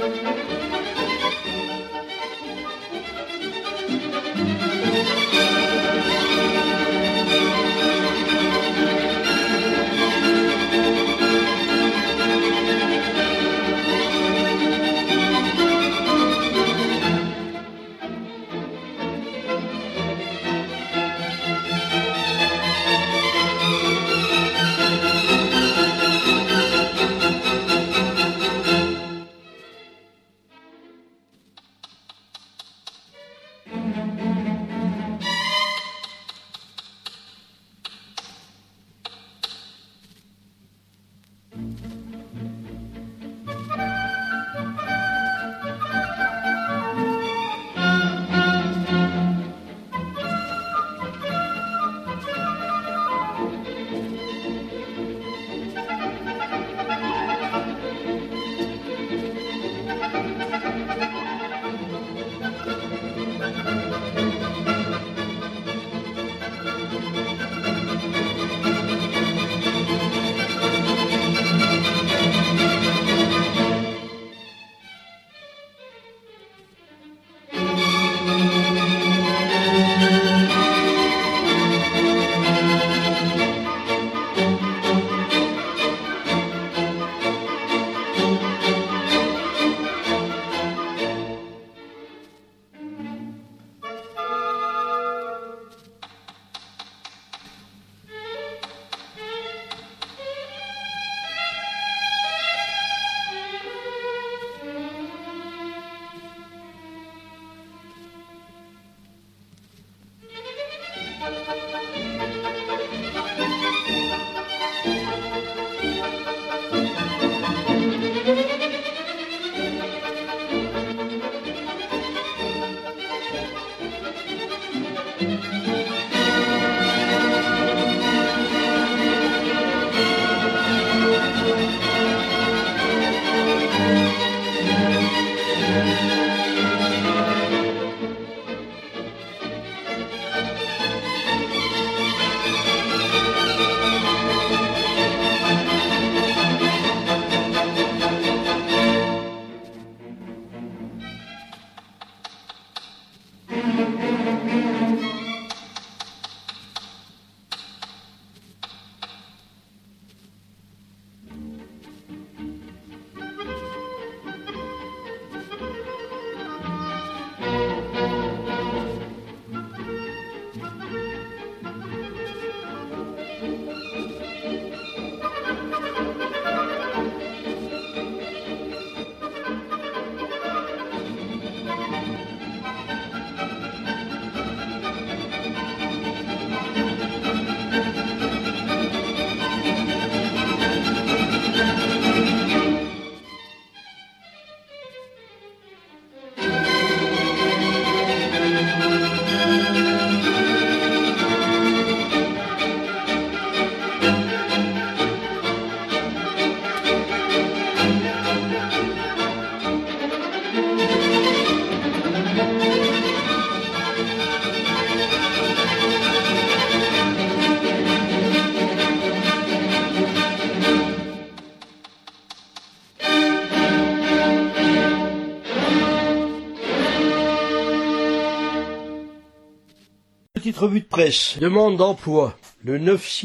Petite revue de presse, demande d'emploi, le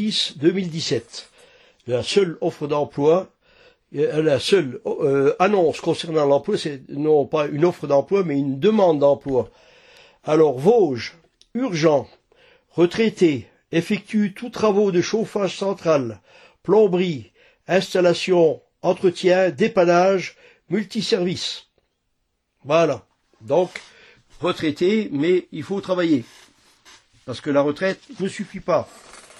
9/6/2017. La seule offre d'emploi, la seule annonce concernant l'emploi, c'est non pas une offre d'emploi, mais une demande d'emploi. Alors, Vosges, urgent, retraité, effectue tous travaux de chauffage central, plomberie, installation, entretien, dépannage, multiservice. Voilà. Donc, retraité, mais il faut travailler. Parce que la retraite ne suffit pas.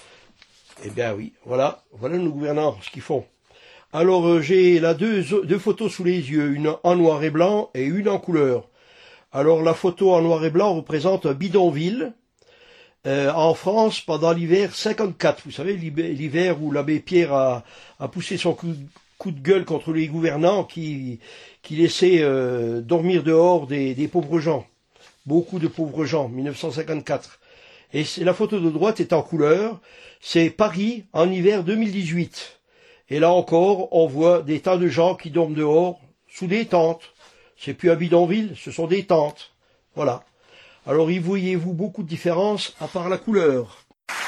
Eh bien oui, voilà nos gouvernants, ce qu'ils font. Alors j'ai là deux photos sous les yeux, une en noir et blanc et une en couleur. Alors la photo en noir et blanc représente un bidonville en France pendant l'hiver 54. Vous savez, l'hiver où l'abbé Pierre a poussé son coup de gueule contre les gouvernants qui laissaient dormir dehors des pauvres gens. Beaucoup de pauvres gens, 1954. Et la photo de droite est en couleur, c'est Paris en hiver 2018. Et là encore, on voit des tas de gens qui dorment dehors, sous des tentes, C'est plus un bidonville, ce sont des tentes. Voilà. Alors y voyez-vous beaucoup de différences à part la couleur?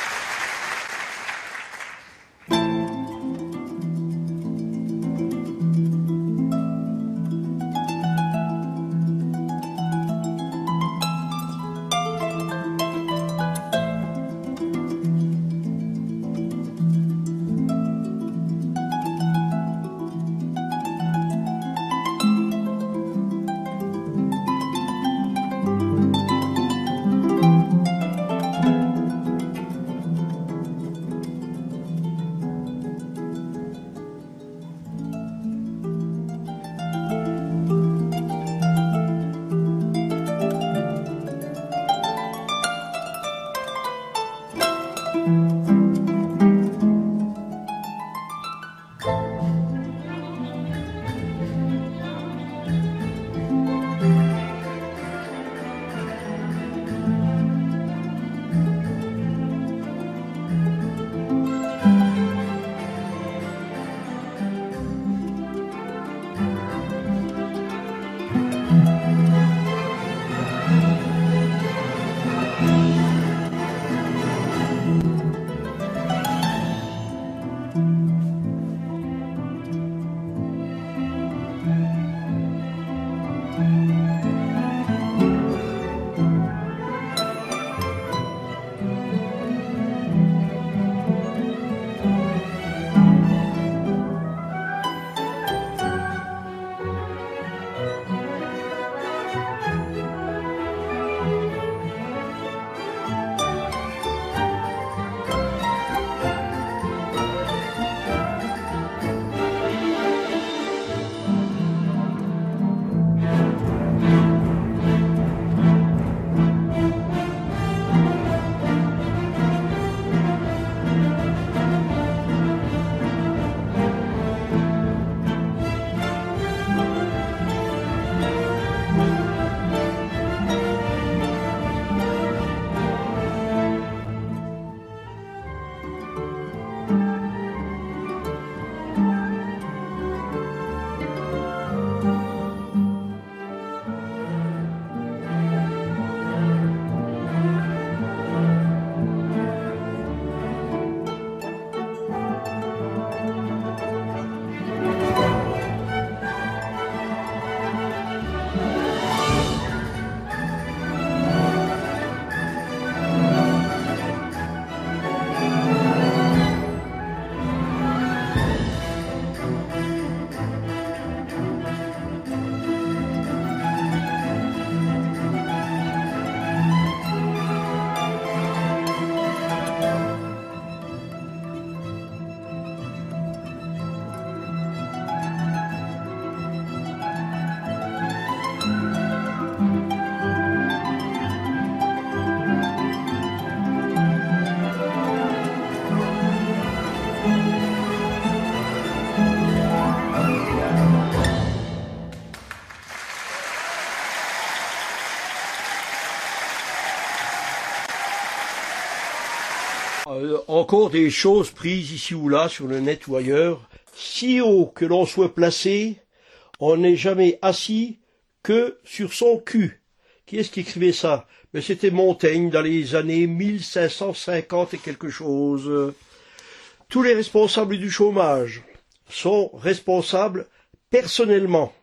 Encore des choses prises ici ou là sur le net ou ailleurs. Si haut que l'on soit placé, on n'est jamais assis que sur son cul. Qui est-ce qui écrivait ça? Mais c'était Montaigne dans les années 1550 et quelque chose. Tous les responsables du chômage sont responsables personnellement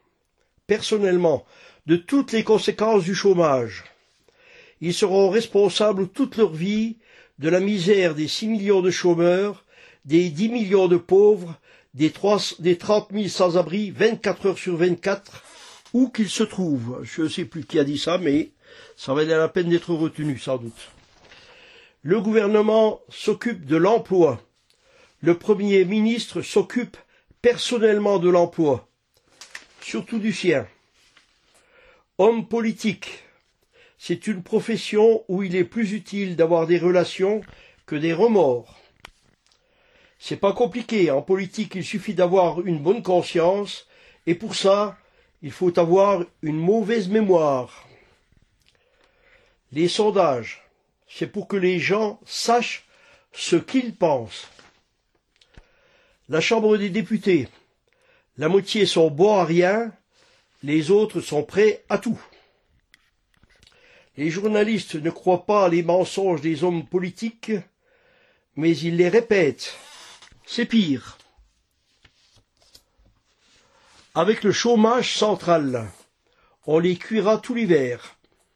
de toutes les conséquences du chômage. Ils seront responsables toute leur vie de la misère des 6 millions de chômeurs, des 10 millions de pauvres, des 30 000 sans-abri, 24 heures sur 24, où qu'ils se trouvent. Je ne sais plus qui a dit ça, mais ça valait la peine d'être retenu, sans doute. Le gouvernement s'occupe de l'emploi. Le Premier ministre s'occupe personnellement de l'emploi, surtout du sien. Homme politique. C'est une profession où il est plus utile d'avoir des relations que des remords. C'est pas compliqué, en politique il suffit d'avoir une bonne conscience, et pour ça, il faut avoir une mauvaise mémoire. Les sondages, c'est pour que les gens sachent ce qu'ils pensent. La Chambre des députés, la moitié sont bons à rien, Les autres sont prêts à tout. Les journalistes ne croient pas les mensonges des hommes politiques, mais ils les répètent. C'est pire. Avec le chômage central, on les cuira tout l'hiver.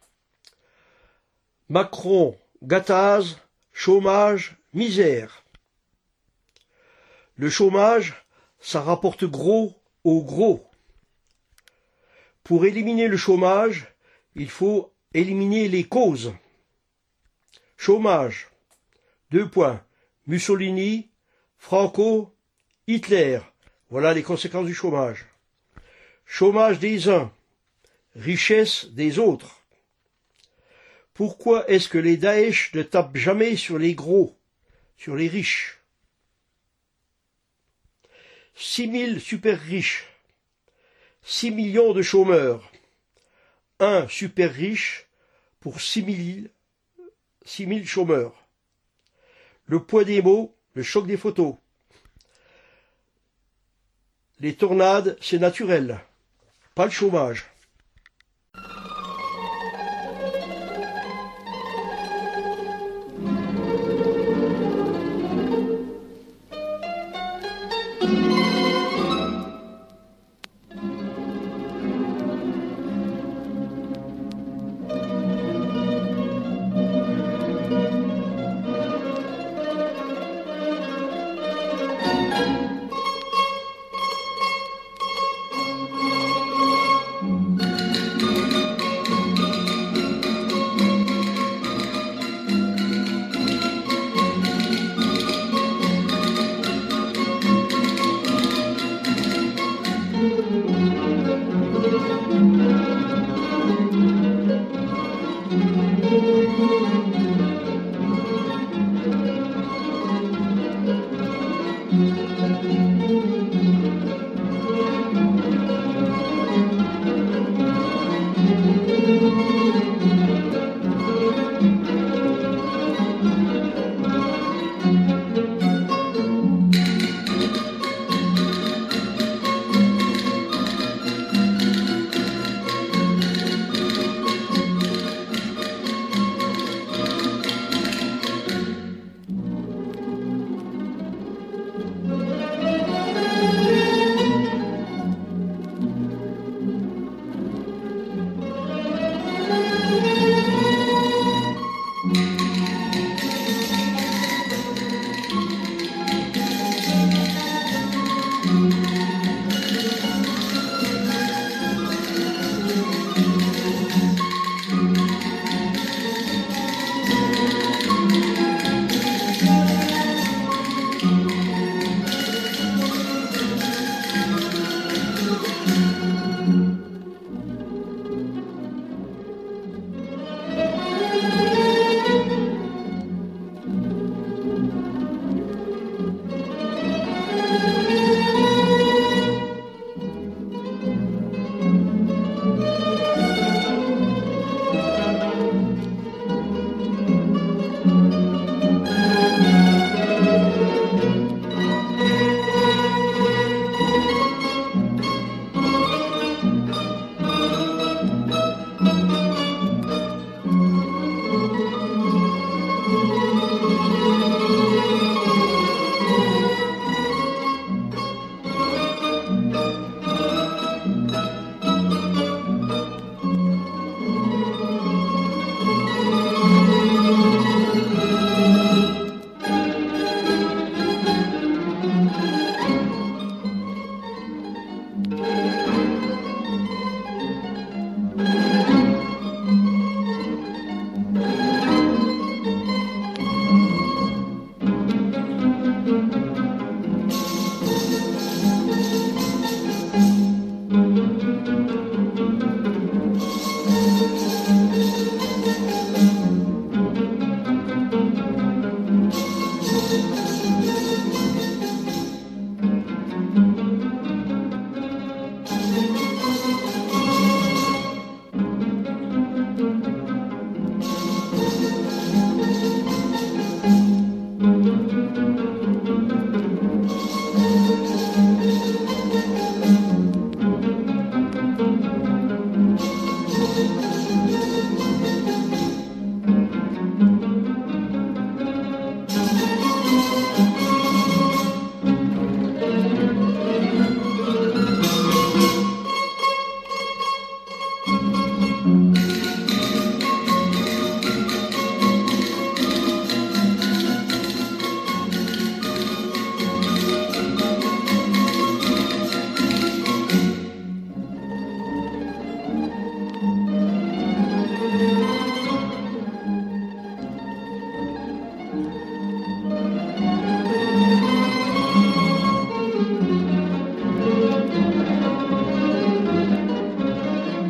Macron, Gattaz, chômage, misère. Le chômage, ça rapporte gros au gros. Pour éliminer le chômage, il faut éliminer les causes. Chômage. 2 points. Mussolini, Franco, Hitler. Voilà les conséquences du chômage. Chômage des uns, richesse des autres. Pourquoi est-ce que les Daesh ne tapent jamais sur les gros, sur les riches? 6 000 super riches, 6 millions de chômeurs, un super riche pour 6 000 chômeurs. Le poids des mots, le choc des photos. Les tornades, c'est naturel, pas le chômage.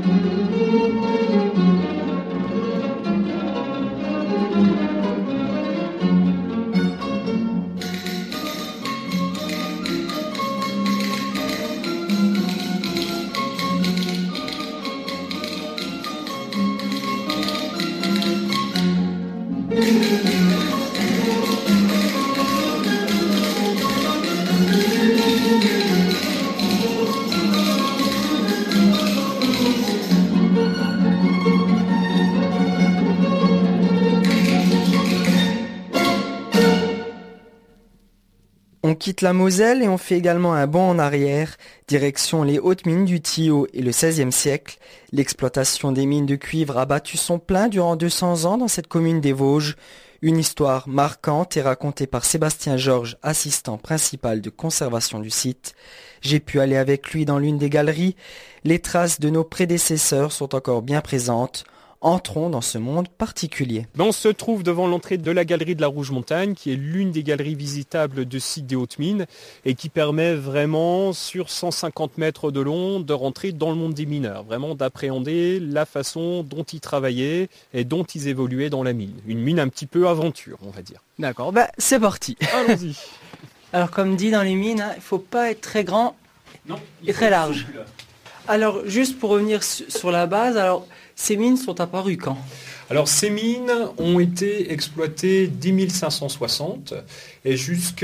On quitte la Moselle et on fait également un bond en arrière, direction les hautes mines du Thillot et le XVIe siècle. L'exploitation des mines de cuivre a battu son plein durant 200 ans dans cette commune des Vosges. Une histoire marquante est racontée par Sébastien Georges, assistant principal de conservation du site. J'ai pu aller avec lui dans l'une des galeries. Les traces de nos prédécesseurs sont encore bien présentes. Entrons dans ce monde particulier. On se trouve devant l'entrée de la galerie de la Rouge Montagne, qui est l'une des galeries visitables de site des Hautes Mines et qui permet vraiment, sur 150 mètres de long, de rentrer dans le monde des mineurs, vraiment d'appréhender la façon dont ils travaillaient et dont ils évoluaient dans la mine. Une mine un petit peu aventure, on va dire. D'accord, c'est parti. Allons-y. Alors comme dit dans les mines, il ne faut pas être très grand et très large. Alors juste pour revenir sur la base, ces mines sont apparues quand ? Alors ces mines ont été exploitées dès 1560 et jusque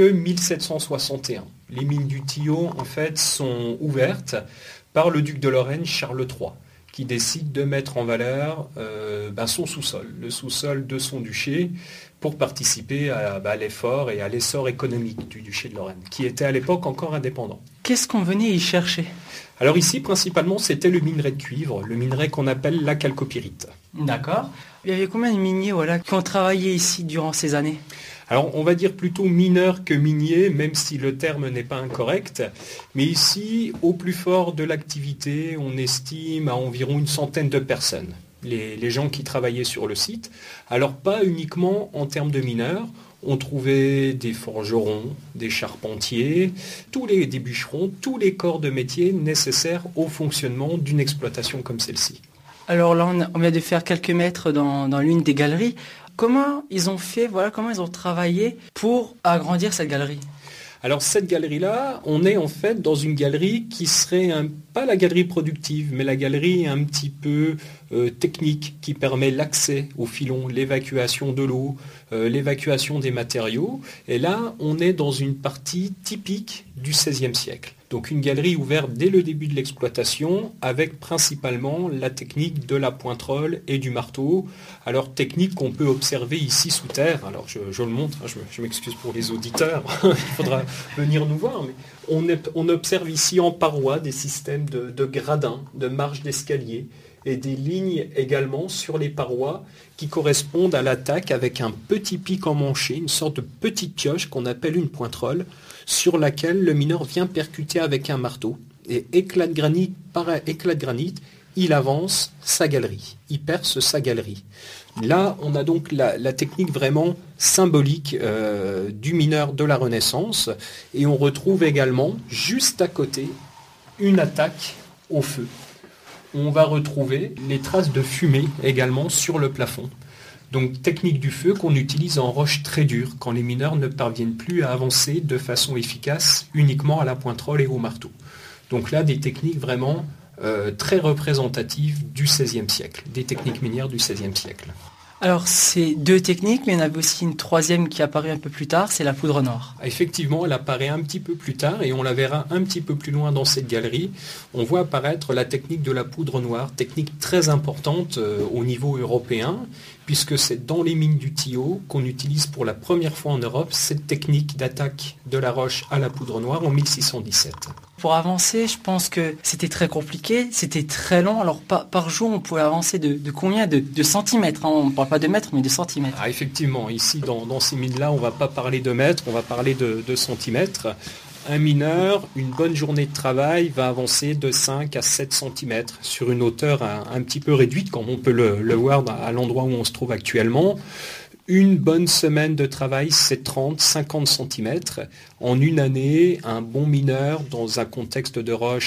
1761. Les mines du Thillot en fait sont ouvertes par le duc de Lorraine Charles III qui décide de mettre en valeur son sous-sol, le sous-sol de son duché, pour participer à l'effort et à l'essor économique du duché de Lorraine, qui était à l'époque encore indépendant. Qu'est-ce qu'on venait y chercher ? Alors ici, principalement, c'était le minerai de cuivre, le minerai qu'on appelle la chalcopyrite. D'accord. Il y avait combien de miniers qui ont travaillé ici durant ces années ? Alors, on va dire plutôt mineurs que miniers, même si le terme n'est pas incorrect. Mais ici, au plus fort de l'activité, on estime à environ une centaine de personnes, les gens qui travaillaient sur le site. Alors, pas uniquement en termes de mineurs. On trouvait des forgerons, des charpentiers, des bûcherons, tous les corps de métier nécessaires au fonctionnement d'une exploitation comme celle-ci. Alors là, on vient de faire quelques mètres dans l'une des galeries. Comment ils ont fait, comment ils ont travaillé pour agrandir cette galerie ? Alors cette galerie-là, on est en fait dans une galerie qui serait pas la galerie productive, mais la galerie un petit peu technique qui permet l'accès aux filons, l'évacuation de l'eau, l'évacuation des matériaux. Et là, on est dans une partie typique du XVIe siècle. Donc une galerie ouverte dès le début de l'exploitation avec principalement la technique de la pointerole et du marteau. Alors technique qu'on peut observer ici sous terre. Alors je le montre, je m'excuse pour les auditeurs, il faudra venir nous voir. Mais on observe ici en paroi des systèmes de gradins, de marches d'escalier et des lignes également sur les parois qui correspondent à l'attaque avec un petit pic emmanché, une sorte de petite pioche qu'on appelle une pointerole, sur laquelle le mineur vient percuter avec un marteau. Et éclat de granit par éclat de granit, il avance sa galerie, il perce sa galerie. Là, on a donc la technique vraiment symbolique du mineur de la Renaissance, et on retrouve également, juste à côté, une attaque au feu. On va retrouver les traces de fumée également sur le plafond. Donc technique du feu qu'on utilise en roche très dure quand les mineurs ne parviennent plus à avancer de façon efficace uniquement à la pointerole et au marteau. Donc là, des techniques vraiment très représentatives du XVIe siècle, des techniques minières du XVIe siècle. Alors, c'est deux techniques, mais il y en avait aussi une troisième qui apparaît un peu plus tard, c'est la poudre noire. Effectivement, elle apparaît un petit peu plus tard et on la verra un petit peu plus loin dans cette galerie. On voit apparaître la technique de la poudre noire, technique très importante au niveau européen, puisque c'est dans les mines du Thillot qu'on utilise pour la première fois en Europe cette technique d'attaque de la roche à la poudre noire en 1617. Pour avancer, je pense que c'était très compliqué, c'était très long. Alors par jour, on pouvait avancer de combien de centimètres, hein. On ne parle pas de mètres, mais de centimètres. Ah, effectivement, ici dans ces mines-là, on ne va pas parler de mètres, on va parler de centimètres. Un mineur, une bonne journée de travail va avancer de 5 à 7 cm sur une hauteur un petit peu réduite, comme on peut le voir à l'endroit où on se trouve actuellement. Une bonne semaine de travail, c'est 30-50 cm. En une année, un bon mineur, dans un contexte de roche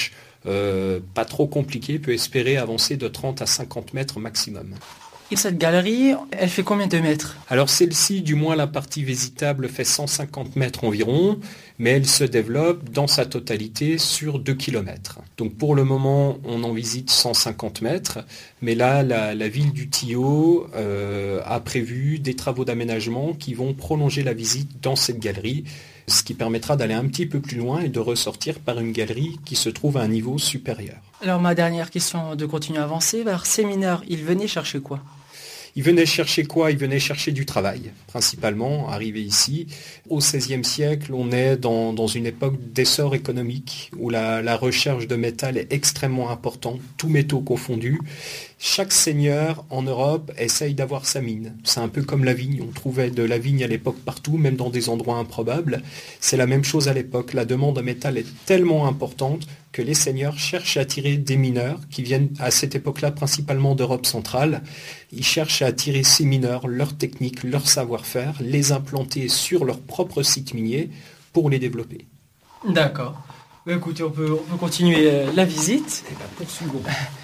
pas trop compliqué, peut espérer avancer de 30 à 50 mètres maximum. Et cette galerie, elle fait combien de mètres? Alors celle-ci, du moins la partie visitable, fait 150 mètres environ, mais elle se développe dans sa totalité sur 2 km. Donc pour le moment, on en visite 150 mètres, mais là, la ville du Tillot a prévu des travaux d'aménagement qui vont prolonger la visite dans cette galerie, ce qui permettra d'aller un petit peu plus loin et de ressortir par une galerie qui se trouve à un niveau supérieur. Alors ma dernière question, de continuer à avancer, alors ces mineurs, ils venaient chercher quoi? Ils venaient chercher quoi? Ils venaient chercher du travail, principalement, arrivés ici. Au XVIe siècle, on est dans une époque d'essor économique, où la recherche de métal est extrêmement importante, tous métaux confondus. Chaque seigneur en Europe essaye d'avoir sa mine. C'est un peu comme la vigne. On trouvait de la vigne à l'époque partout, même dans des endroits improbables. C'est la même chose à l'époque. La demande en métal est tellement importante que les seigneurs cherchent à attirer des mineurs qui viennent à cette époque-là principalement d'Europe centrale. Ils cherchent à attirer ces mineurs, leur technique, leur savoir-faire, les implanter sur leur propre site minier pour les développer. D'accord. Écoutez, on peut continuer la visite. Et bien, poursuivons.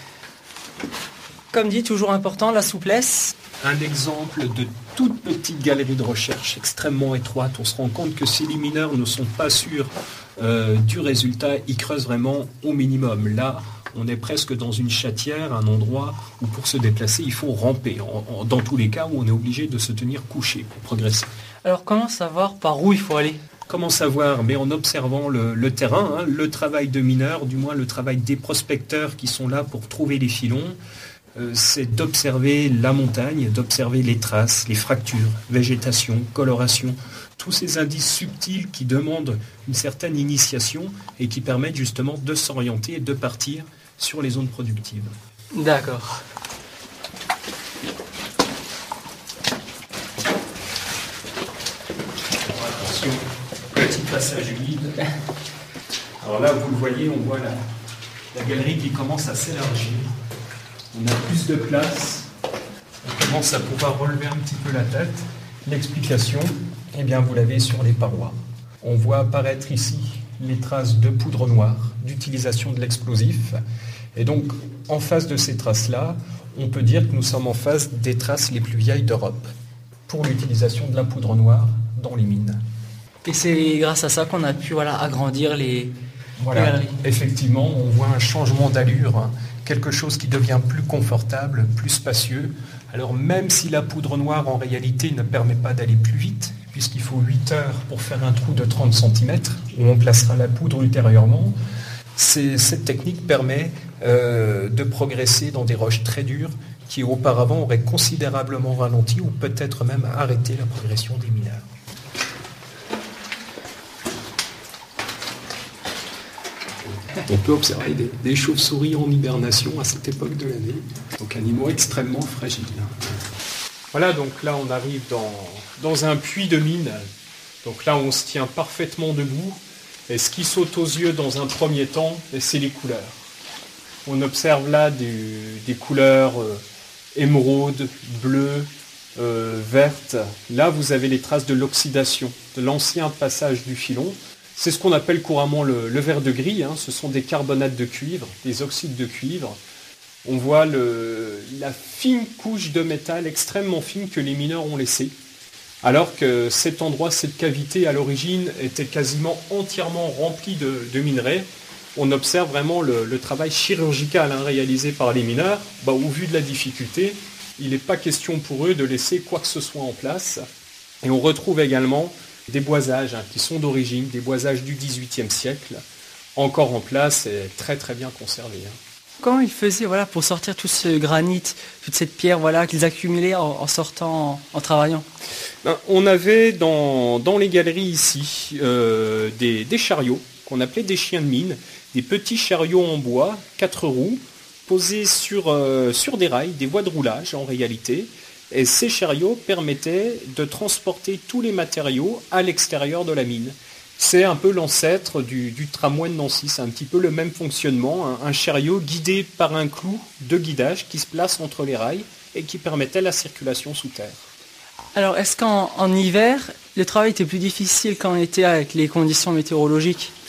Comme dit, toujours important, la souplesse. Un exemple de toute petite galerie de recherche extrêmement étroite. On se rend compte que si les mineurs ne sont pas sûrs du résultat, ils creusent vraiment au minimum. Là, on est presque dans une chatière, un endroit où pour se déplacer, il faut ramper. Dans tous les cas où on est obligé de se tenir couché pour progresser. Alors comment savoir par où il faut aller? Comment savoir? Mais en observant le terrain, le travail de mineurs, du moins le travail des prospecteurs qui sont là pour trouver les filons. C'est d'observer la montagne, d'observer les traces, les fractures, végétation, coloration, tous ces indices subtils qui demandent une certaine initiation et qui permettent justement de s'orienter et de partir sur les zones productives. D'accord. Attention, petit passage vide. Alors là, vous le voyez, on voit la galerie qui commence à s'élargir. On a plus de place, on commence à pouvoir relever un petit peu la tête. L'explication, eh bien, vous l'avez sur les parois. On voit apparaître ici les traces de poudre noire, d'utilisation de l'explosif. Et donc, en face de ces traces-là, on peut dire que nous sommes en face des traces les plus vieilles d'Europe pour l'utilisation de la poudre noire dans les mines. Et c'est grâce à ça qu'on a pu agrandir les galeries. Effectivement, on voit un changement d'allure, quelque chose qui devient plus confortable, plus spacieux. Alors même si la poudre noire en réalité ne permet pas d'aller plus vite, puisqu'il faut 8 heures pour faire un trou de 30 cm, où on placera la poudre ultérieurement, cette technique permet de progresser dans des roches très dures qui auparavant auraient considérablement ralenti ou peut-être même arrêté la progression des mineurs. On peut observer des chauves-souris en hibernation à cette époque de l'année, donc animaux extrêmement fragiles. Voilà, donc là on arrive dans un puits de mine, donc là on se tient parfaitement debout, et ce qui saute aux yeux dans un premier temps, c'est les couleurs. On observe là des couleurs émeraude, bleu, verte. Là vous avez les traces de l'oxydation, de l'ancien passage du filon. C'est ce qu'on appelle couramment le verre de gris, ce sont des carbonates de cuivre, des oxydes de cuivre. On voit la fine couche de métal extrêmement fine que les mineurs ont laissée, alors que cet endroit, cette cavité à l'origine était quasiment entièrement remplie de minerais. On observe vraiment le travail chirurgical réalisé par les mineurs. Au vu de la difficulté, il n'est pas question pour eux de laisser quoi que ce soit en place. Et on retrouve également des boisages qui sont d'origine, des boisages du XVIIIe siècle, encore en place et très très bien conservés. Comment ils faisaient pour sortir tout ce granit, toute cette pierre qu'ils accumulaient en sortant, en travaillant? On avait dans les galeries ici des chariots qu'on appelait des chiens de mine, des petits chariots en bois, 4 roues, posés sur des rails, des voies de roulage en réalité. Et ces chariots permettaient de transporter tous les matériaux à l'extérieur de la mine. C'est un peu l'ancêtre du tramway de Nancy, c'est un petit peu le même fonctionnement, un chariot guidé par un clou de guidage qui se place entre les rails et qui permettait la circulation sous terre. Alors est-ce qu'en hiver, le travail était plus difficile quand on était avec les conditions météorologiques?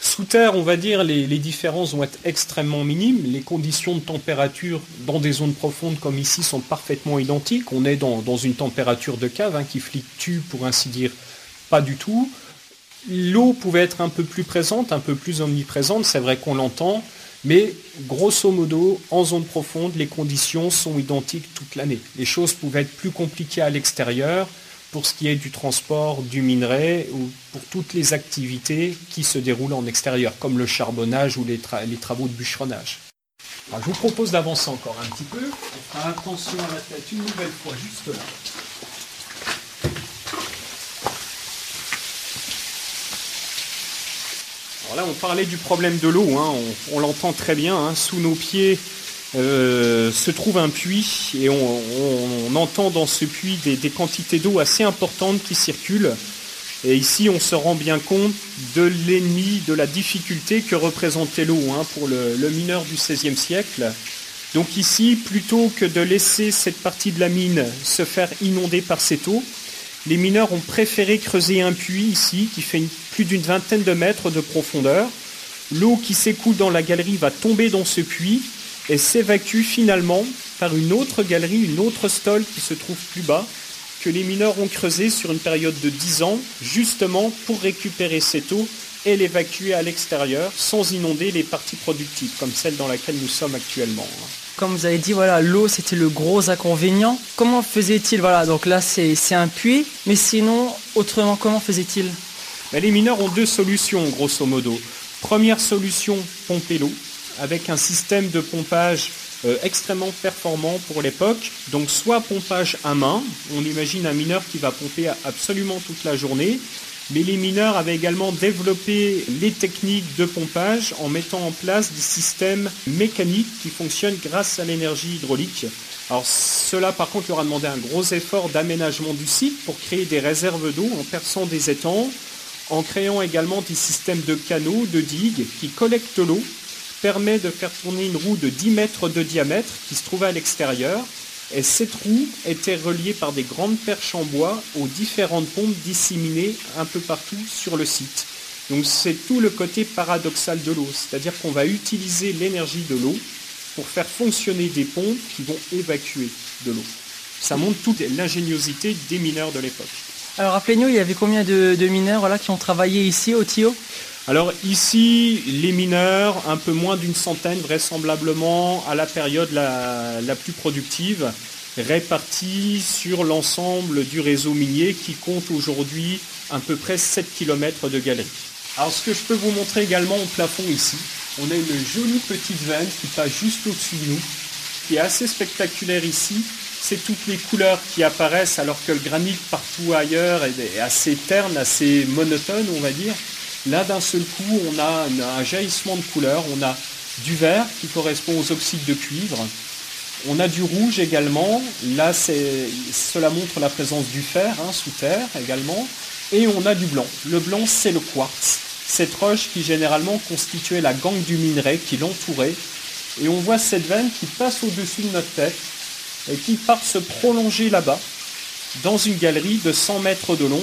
Sous terre, on va dire, les différences vont être extrêmement minimes. Les conditions de température dans des zones profondes comme ici sont parfaitement identiques. On est dans une température de cave qui fluctue, pour ainsi dire, pas du tout. L'eau pouvait être un peu plus présente, un peu plus omniprésente, c'est vrai qu'on l'entend, mais grosso modo, en zone profonde, les conditions sont identiques toute l'année. Les choses pouvaient être plus compliquées à l'extérieur, pour ce qui est du transport du minerai ou pour toutes les activités qui se déroulent en extérieur, comme le charbonnage ou les travaux de bûcheronnage. Alors, je vous propose d'avancer encore un petit peu. On fera attention à la tête une nouvelle fois, juste là. Alors là, on parlait du problème de l'eau, on l'entend très bien, sous nos pieds se trouve un puits et on entend dans ce puits des quantités d'eau assez importantes qui circulent. Et ici, on se rend bien compte de l'ennemi, de la difficulté que représentait l'eau pour le mineur du XVIe siècle. Donc ici, plutôt que de laisser cette partie de la mine se faire inonder par cette eau, les mineurs ont préféré creuser un puits ici qui fait plus d'une vingtaine de mètres de profondeur. L'eau qui s'écoule dans la galerie va tomber dans ce puits et s'évacue finalement par une autre galerie, une autre stole qui se trouve plus bas, que les mineurs ont creusé sur une période de 10 ans, justement pour récupérer cette eau et l'évacuer à l'extérieur, sans inonder les parties productives, comme celle dans laquelle nous sommes actuellement. Comme vous avez dit, l'eau c'était le gros inconvénient. Comment faisait-il ? Donc là c'est un puits, mais sinon, autrement, comment faisait-il ? Les mineurs ont deux solutions, grosso modo. Première solution, pomper l'eau, avec un système de pompage extrêmement performant pour l'époque. Donc soit pompage à main, on imagine un mineur qui va pomper absolument toute la journée, mais les mineurs avaient également développé les techniques de pompage en mettant en place des systèmes mécaniques qui fonctionnent grâce à l'énergie hydraulique. Alors cela par contre leur a demandé un gros effort d'aménagement du site pour créer des réserves d'eau en perçant des étangs, en créant également des systèmes de canaux, de digues qui collectent l'eau, permet de faire tourner une roue de 10 mètres de diamètre qui se trouvait à l'extérieur. Et cette roue était reliée par des grandes perches en bois aux différentes pompes disséminées un peu partout sur le site. Donc c'est tout le côté paradoxal de l'eau, c'est-à-dire qu'on va utiliser l'énergie de l'eau pour faire fonctionner des pompes qui vont évacuer de l'eau. Ça montre toute l'ingéniosité des mineurs de l'époque. Alors rappelez-nous, il y avait combien de mineurs qui ont travaillé ici au Tio ? Alors ici, les mineurs, un peu moins d'une centaine vraisemblablement à la période la plus productive, répartis sur l'ensemble du réseau minier qui compte aujourd'hui à peu près 7 km de galerie. Alors ce que je peux vous montrer également au plafond ici, on a une jolie petite veine qui passe juste au-dessus de nous, qui est assez spectaculaire ici. C'est toutes les couleurs qui apparaissent alors que le granit partout ailleurs est assez terne, assez monotone on va dire. Là, d'un seul coup, on a un jaillissement de couleurs. On a du vert qui correspond aux oxydes de cuivre. On a du rouge également. Là, cela montre la présence du fer sous terre également. Et on a du blanc. Le blanc, c'est le quartz. Cette roche qui généralement constituait la gangue du minerai qui l'entourait. Et on voit cette veine qui passe au-dessus de notre tête et qui part se prolonger là-bas dans une galerie de 100 mètres de long.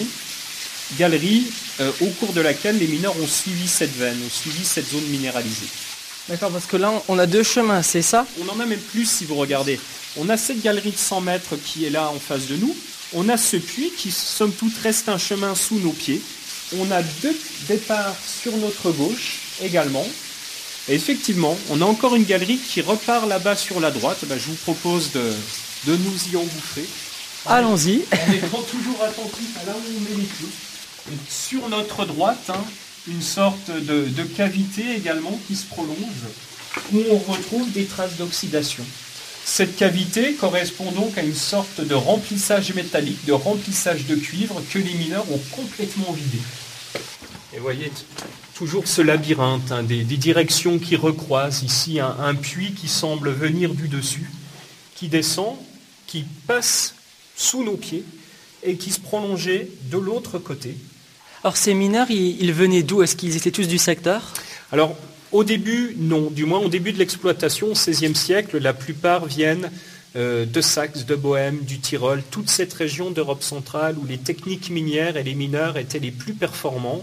Galerie au cours de laquelle les mineurs ont suivi cette veine, ont suivi cette zone minéralisée. D'accord, parce que là, on a deux chemins, c'est ça ? On en a même plus si vous regardez. On a cette galerie de 100 mètres qui est là en face de nous. On a ce puits qui, somme toute, reste un chemin sous nos pieds. On a deux départs sur notre gauche également. Et effectivement, on a encore une galerie qui repart là-bas sur la droite. Je vous propose de nous y engouffrer. Allons-y. En étant toujours attentif à là où on met les pieds. Et sur notre droite, une sorte de cavité également qui se prolonge, où on retrouve des traces d'oxydation. Cette cavité correspond donc à une sorte de remplissage métallique, de remplissage de cuivre que les mineurs ont complètement vidé. Et vous voyez toujours ce labyrinthe, des directions qui recroisent. Ici, un puits qui semble venir du dessus, qui descend, qui passe sous nos pieds et qui se prolongeait de l'autre côté. Alors ces mineurs, ils venaient d'où ? Est-ce qu'ils étaient tous du secteur ? Alors au début, non. Du moins au début de l'exploitation, au XVIe siècle, la plupart viennent de Saxe, de Bohême, du Tyrol, toute cette région d'Europe centrale où les techniques minières et les mineurs étaient les plus performants.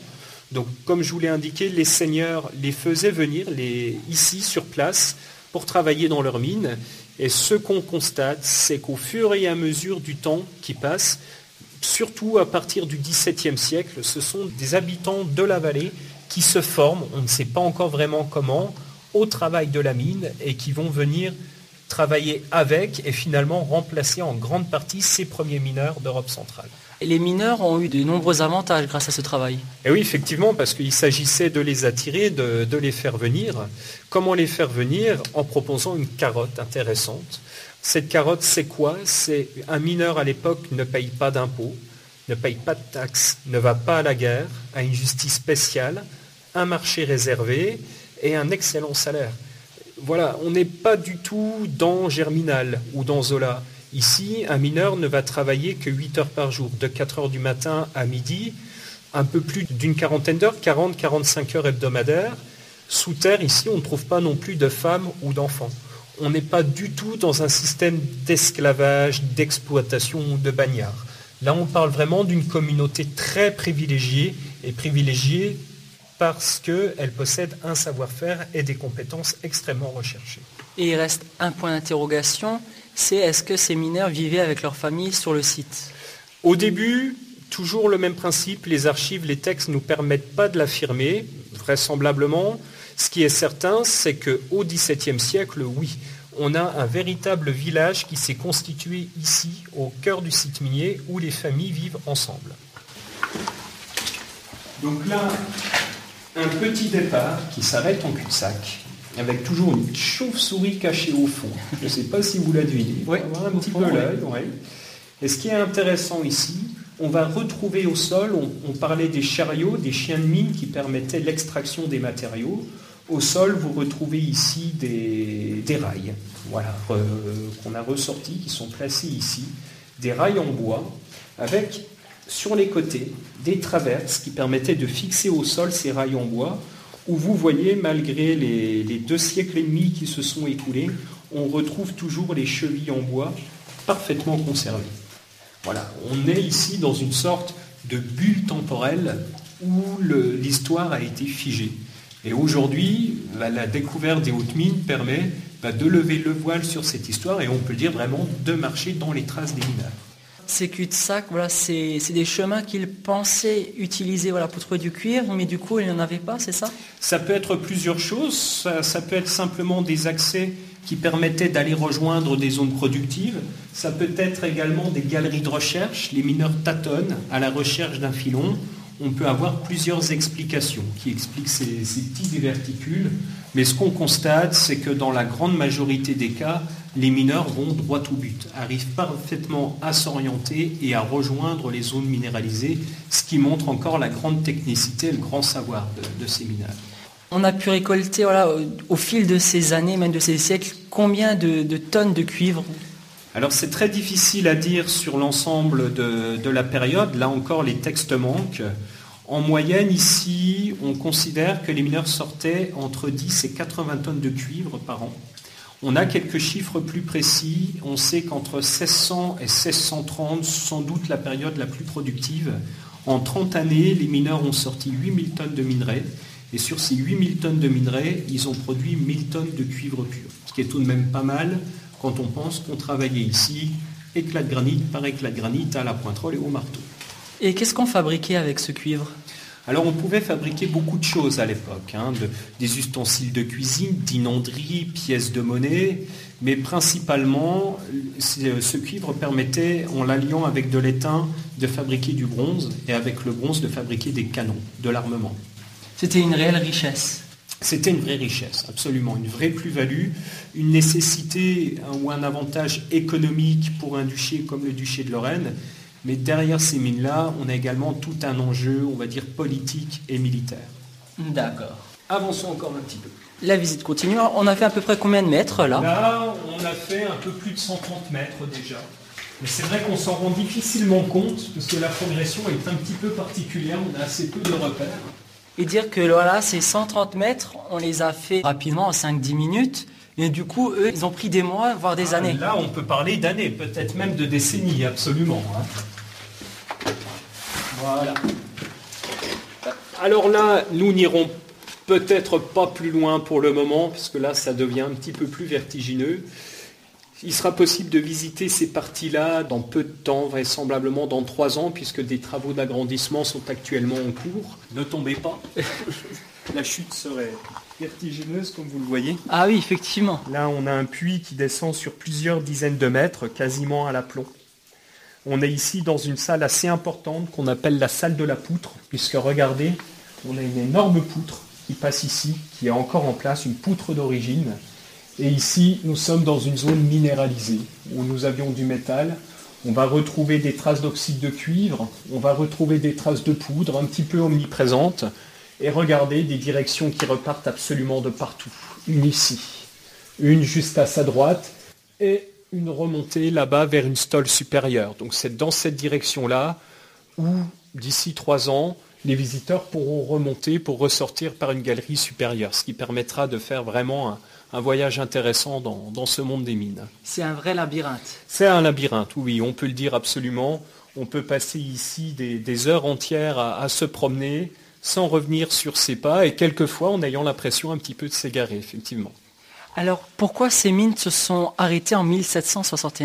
Donc, comme je vous l'ai indiqué, les seigneurs les faisaient venir ici, sur place, pour travailler dans leurs mines. Et ce qu'on constate, c'est qu'au fur et à mesure du temps qui passe, surtout à partir du XVIIe siècle, ce sont des habitants de la vallée qui se forment, on ne sait pas encore vraiment comment, au travail de la mine et qui vont venir travailler avec et finalement remplacer en grande partie ces premiers mineurs d'Europe centrale. Et les mineurs ont eu de nombreux avantages grâce à ce travail. Et oui, effectivement, parce qu'il s'agissait de les attirer, de les faire venir. Comment les faire venir? En proposant une carotte intéressante. Cette carotte, c'est quoi? C'est un mineur à l'époque ne paye pas d'impôts, ne paye pas de taxes, ne va pas à la guerre, a une justice spéciale, un marché réservé et un excellent salaire. Voilà, on n'est pas du tout dans Germinal ou dans Zola. Ici, un mineur ne va travailler que 8 heures par jour, de 4 heures du matin à midi, un peu plus d'une quarantaine d'heures, 40-45 heures hebdomadaires. Sous terre, ici, on ne trouve pas non plus de femmes ou d'enfants. On n'est pas du tout dans un système d'esclavage, d'exploitation ou de bagnard. Là, on parle vraiment d'une communauté très privilégiée, et privilégiée parce qu'elle possède un savoir-faire et des compétences extrêmement recherchées. Et il reste un point d'interrogation, c'est est-ce que ces mineurs vivaient avec leur famille sur le site? Au début, toujours le même principe, les archives, les textes ne nous permettent pas de l'affirmer, vraisemblablement. Ce qui est certain, c'est qu'au XVIIe siècle, oui, on a un véritable village qui s'est constitué ici, au cœur du site minier, où les familles vivent ensemble. Donc là, un petit départ qui s'arrête en cul-de-sac, avec toujours une chauve-souris cachée au fond. Je ne sais pas si vous la devinez. Oui, on va voir un petit peu l'œil. Ouais. Et ce qui est intéressant ici, on va retrouver au sol, on parlait des chariots, des chiens de mine qui permettaient l'extraction des matériaux. Au sol, vous retrouvez ici des rails, voilà, qu'on a ressortis, qui sont placés ici, des rails en bois, avec sur les côtés des traverses qui permettaient de fixer au sol ces rails en bois, où vous voyez, malgré les 2 siècles et demi qui se sont écoulés, on retrouve toujours les chevilles en bois parfaitement conservées. Voilà, on est ici dans une sorte de bulle temporelle où l'histoire a été figée. Et aujourd'hui, la découverte des hautes mines permet de lever le voile sur cette histoire et on peut dire vraiment de marcher dans les traces des mineurs. Ces cul-de-sac, voilà, c'est des chemins qu'ils pensaient utiliser pour trouver du cuivre, mais du coup, ils n'en avaient pas, c'est ça? Ça peut être plusieurs choses. Ça peut être simplement des accès qui permettaient d'aller rejoindre des zones productives. Ça peut être également des galeries de recherche. Les mineurs tâtonnent à la recherche d'un filon. On peut avoir plusieurs explications qui expliquent ces petits diverticules. Mais ce qu'on constate, c'est que dans la grande majorité des cas, les mineurs vont droit au but, arrivent parfaitement à s'orienter et à rejoindre les zones minéralisées, ce qui montre encore la grande technicité et le grand savoir de ces mineurs. On a pu récolter, au fil de ces années, même de ces siècles, combien de tonnes de cuivre? Alors c'est très difficile à dire sur l'ensemble de la période. Là encore, les textes manquent. En moyenne, ici, on considère que les mineurs sortaient entre 10 et 80 tonnes de cuivre par an. On a quelques chiffres plus précis. On sait qu'entre 1600 et 1630, sans doute la période la plus productive, en 30 années, les mineurs ont sorti 8000 tonnes de minerais. Et sur ces 8000 tonnes de minerais, ils ont produit 1000 tonnes de cuivre pur. Ce qui est tout de même pas mal quand on pense qu'on travaillait ici, éclat de granit par éclat de granit, à la pointerole et au marteau. Et qu'est-ce qu'on fabriquait avec ce cuivre? Alors on pouvait fabriquer beaucoup de choses à l'époque, des ustensiles de cuisine, d'inanderie, pièces de monnaie, mais principalement ce cuivre permettait, en l'alliant avec de l'étain, de fabriquer du bronze et avec le bronze de fabriquer des canons, de l'armement. C'était une réelle richesse. C'était une vraie richesse, absolument, une vraie plus-value, une nécessité ou un avantage économique pour un duché comme le duché de Lorraine. Mais derrière ces mines-là, on a également tout un enjeu, on va dire, politique et militaire. D'accord. Avançons encore un petit peu. La visite continue. On a fait à peu près combien de mètres, là? Là, on a fait un peu plus de 130 mètres déjà. Mais c'est vrai qu'on s'en rend difficilement compte, parce que la progression est un petit peu particulière, on a assez peu de repères. Et dire que voilà, ces 130 mètres, on les a fait rapidement, en 5-10 minutes. Et du coup, eux, ils ont pris des mois, voire des années. Là, on peut parler d'années, peut-être même de décennies, absolument. Voilà. Alors là, nous n'irons peut-être pas plus loin pour le moment, puisque là, ça devient un petit peu plus vertigineux. Il sera possible de visiter ces parties-là dans peu de temps, vraisemblablement dans 3 ans, puisque des travaux d'agrandissement sont actuellement en cours. Ne tombez pas. La chute serait vertigineuse, comme vous le voyez. Ah oui, effectivement. Là, on a un puits qui descend sur plusieurs dizaines de mètres, quasiment à l'aplomb. On est ici dans une salle assez importante qu'on appelle la salle de la poutre, puisque regardez, on a une énorme poutre qui passe ici, qui est encore en place, une poutre d'origine. Et ici, nous sommes dans une zone minéralisée, où nous avions du métal. On va retrouver des traces d'oxyde de cuivre, on va retrouver des traces de poudre, un petit peu omniprésentes. Et regardez, des directions qui repartent absolument de partout. Une ici, une juste à sa droite, et une remontée là-bas vers une stole supérieure. Donc c'est dans cette direction-là où, d'ici 3 ans, les visiteurs pourront remonter pour ressortir par une galerie supérieure, ce qui permettra de faire vraiment un voyage intéressant dans ce monde des mines. C'est un vrai labyrinthe. C'est un labyrinthe, oui, on peut le dire absolument. On peut passer ici des heures entières à se promener sans revenir sur ses pas et quelquefois en ayant l'impression un petit peu de s'égarer, effectivement. Alors pourquoi ces mines se sont arrêtées en 1761 ?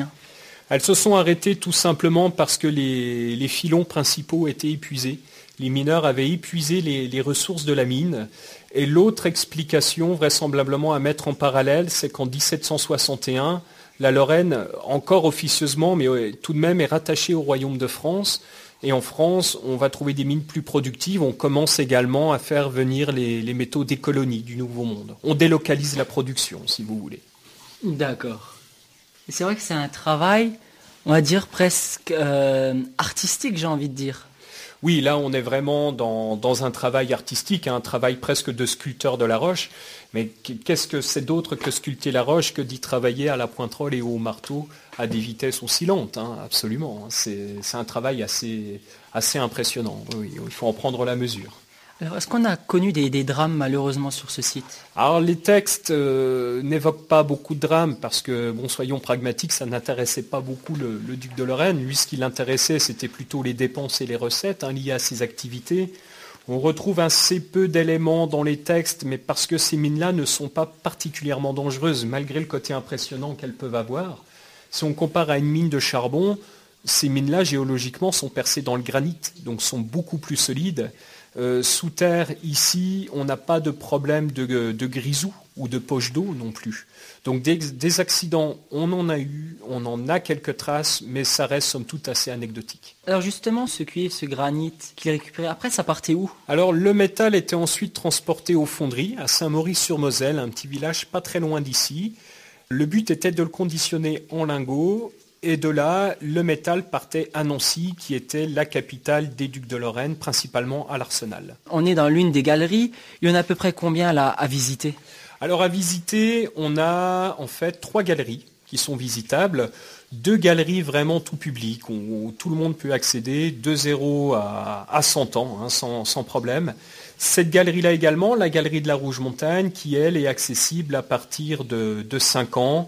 Elles se sont arrêtées tout simplement parce que les filons principaux étaient épuisés. Les mineurs avaient épuisé les ressources de la mine. Et l'autre explication, vraisemblablement à mettre en parallèle, c'est qu'en 1761, la Lorraine, encore officieusement, mais tout de même, est rattachée au royaume de France. Et en France, on va trouver des mines plus productives. On commence également à faire venir les métaux des colonies du Nouveau Monde. On délocalise la production, si vous voulez. D'accord. Et c'est vrai que c'est un travail, on va dire, presque artistique, j'ai envie de dire. Oui, là, on est vraiment dans un travail artistique, un travail presque de sculpteur de la roche. Mais qu'est-ce que c'est d'autre que sculpter la roche que d'y travailler à la pointerole et au marteau à des vitesses oscillantes, hein, absolument. C'est un travail assez impressionnant. Oui, il faut en prendre la mesure. Alors, est-ce qu'on a connu des drames, malheureusement, sur ce site ? Alors, les textes n'évoquent pas beaucoup de drames parce que, bon, soyons pragmatiques, ça n'intéressait pas beaucoup le duc de Lorraine. Lui, ce qui l'intéressait, c'était plutôt les dépenses et les recettes liées à ses activités. On retrouve assez peu d'éléments dans les textes, mais parce que ces mines-là ne sont pas particulièrement dangereuses, malgré le côté impressionnant qu'elles peuvent avoir. Si on compare à une mine de charbon, ces mines-là, géologiquement, sont percées dans le granit, donc sont beaucoup plus solides. Sous terre, ici, on n'a pas de problème de grisou ou de poche d'eau non plus. Donc des accidents, on en a eu, on en a quelques traces, mais ça reste somme toute assez anecdotique. Alors justement, ce cuivre, ce granit qu'il récupérait, après ça partait où ? Alors le métal était ensuite transporté aux fonderies, à Saint-Maurice-sur-Moselle, un petit village pas très loin d'ici. Le but était de le conditionner en lingots. Et de là, le métal partait à Nancy, qui était la capitale des ducs de Lorraine, principalement à l'Arsenal. On est dans l'une des galeries. Il y en a à peu près combien là à visiter ? Alors à visiter, on a en fait 3 galeries qui sont visitables. 2 galeries vraiment tout public, où tout le monde peut accéder, de 0 à 100 ans, hein, sans problème. Cette galerie-là également, la galerie de la Rouge Montagne, qui elle est accessible à partir de 5 ans.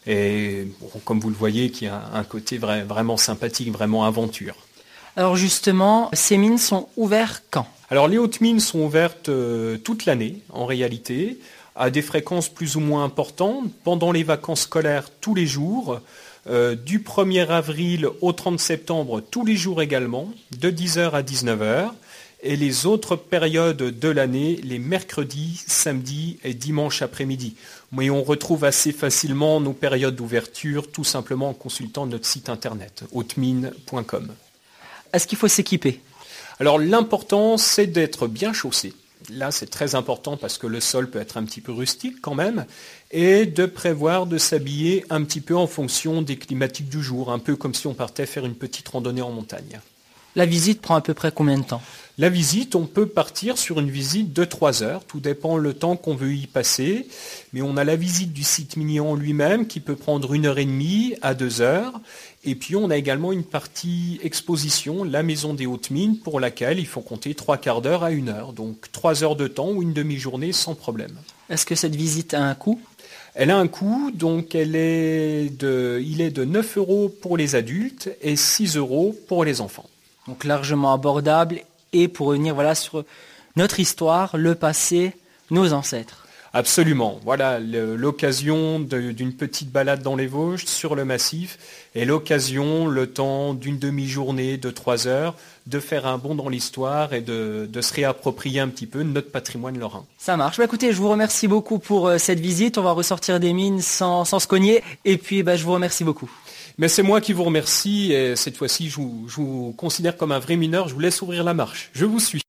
Et bon, comme vous le voyez, qui a un côté vraiment sympathique, vraiment aventure. Alors justement, ces mines sont ouvertes quand ? Alors les hautes mines sont ouvertes toute l'année, en réalité, à des fréquences plus ou moins importantes, pendant les vacances scolaires tous les jours, du 1er avril au 30 septembre tous les jours également, de 10h à 19h. Et les autres périodes de l'année, les mercredis, samedis et dimanches après-midi. Mais on retrouve assez facilement nos périodes d'ouverture, tout simplement en consultant notre site internet, hautemines.com. Est-ce qu'il faut s'équiper ? Alors l'important, c'est d'être bien chaussé. Là, c'est très important parce que le sol peut être un petit peu rustique quand même. Et de prévoir de s'habiller un petit peu en fonction des climatiques du jour, un peu comme si on partait faire une petite randonnée en montagne. La visite prend à peu près combien de temps ? La visite, on peut partir sur une visite de 3 heures, tout dépend le temps qu'on veut y passer, mais on a la visite du site minier en lui-même qui peut prendre 1h30 à 2 heures, et puis on a également une partie exposition, la maison des hautes mines, pour laquelle il faut compter 3/4 d'heure à 1 heure, donc 3 heures de temps ou une demi-journée sans problème. Est-ce que cette visite a un coût ? Elle a un coût, donc il est de 9 € pour les adultes et 6 € pour les enfants. Donc largement abordable. Et pour revenir sur notre histoire, le passé, nos ancêtres. Absolument. Voilà l'occasion d'une petite balade dans les Vosges sur le massif et l'occasion, le temps d'une demi-journée, de 3 heures, de faire un bond dans l'histoire et de se réapproprier un petit peu notre patrimoine lorrain. Ça marche. Écoutez, je vous remercie beaucoup pour cette visite. On va ressortir des mines sans se cogner. Et puis, je vous remercie beaucoup. Mais c'est moi qui vous remercie et cette fois-ci, je vous considère comme un vrai mineur. Je vous laisse ouvrir la marche. Je vous suis.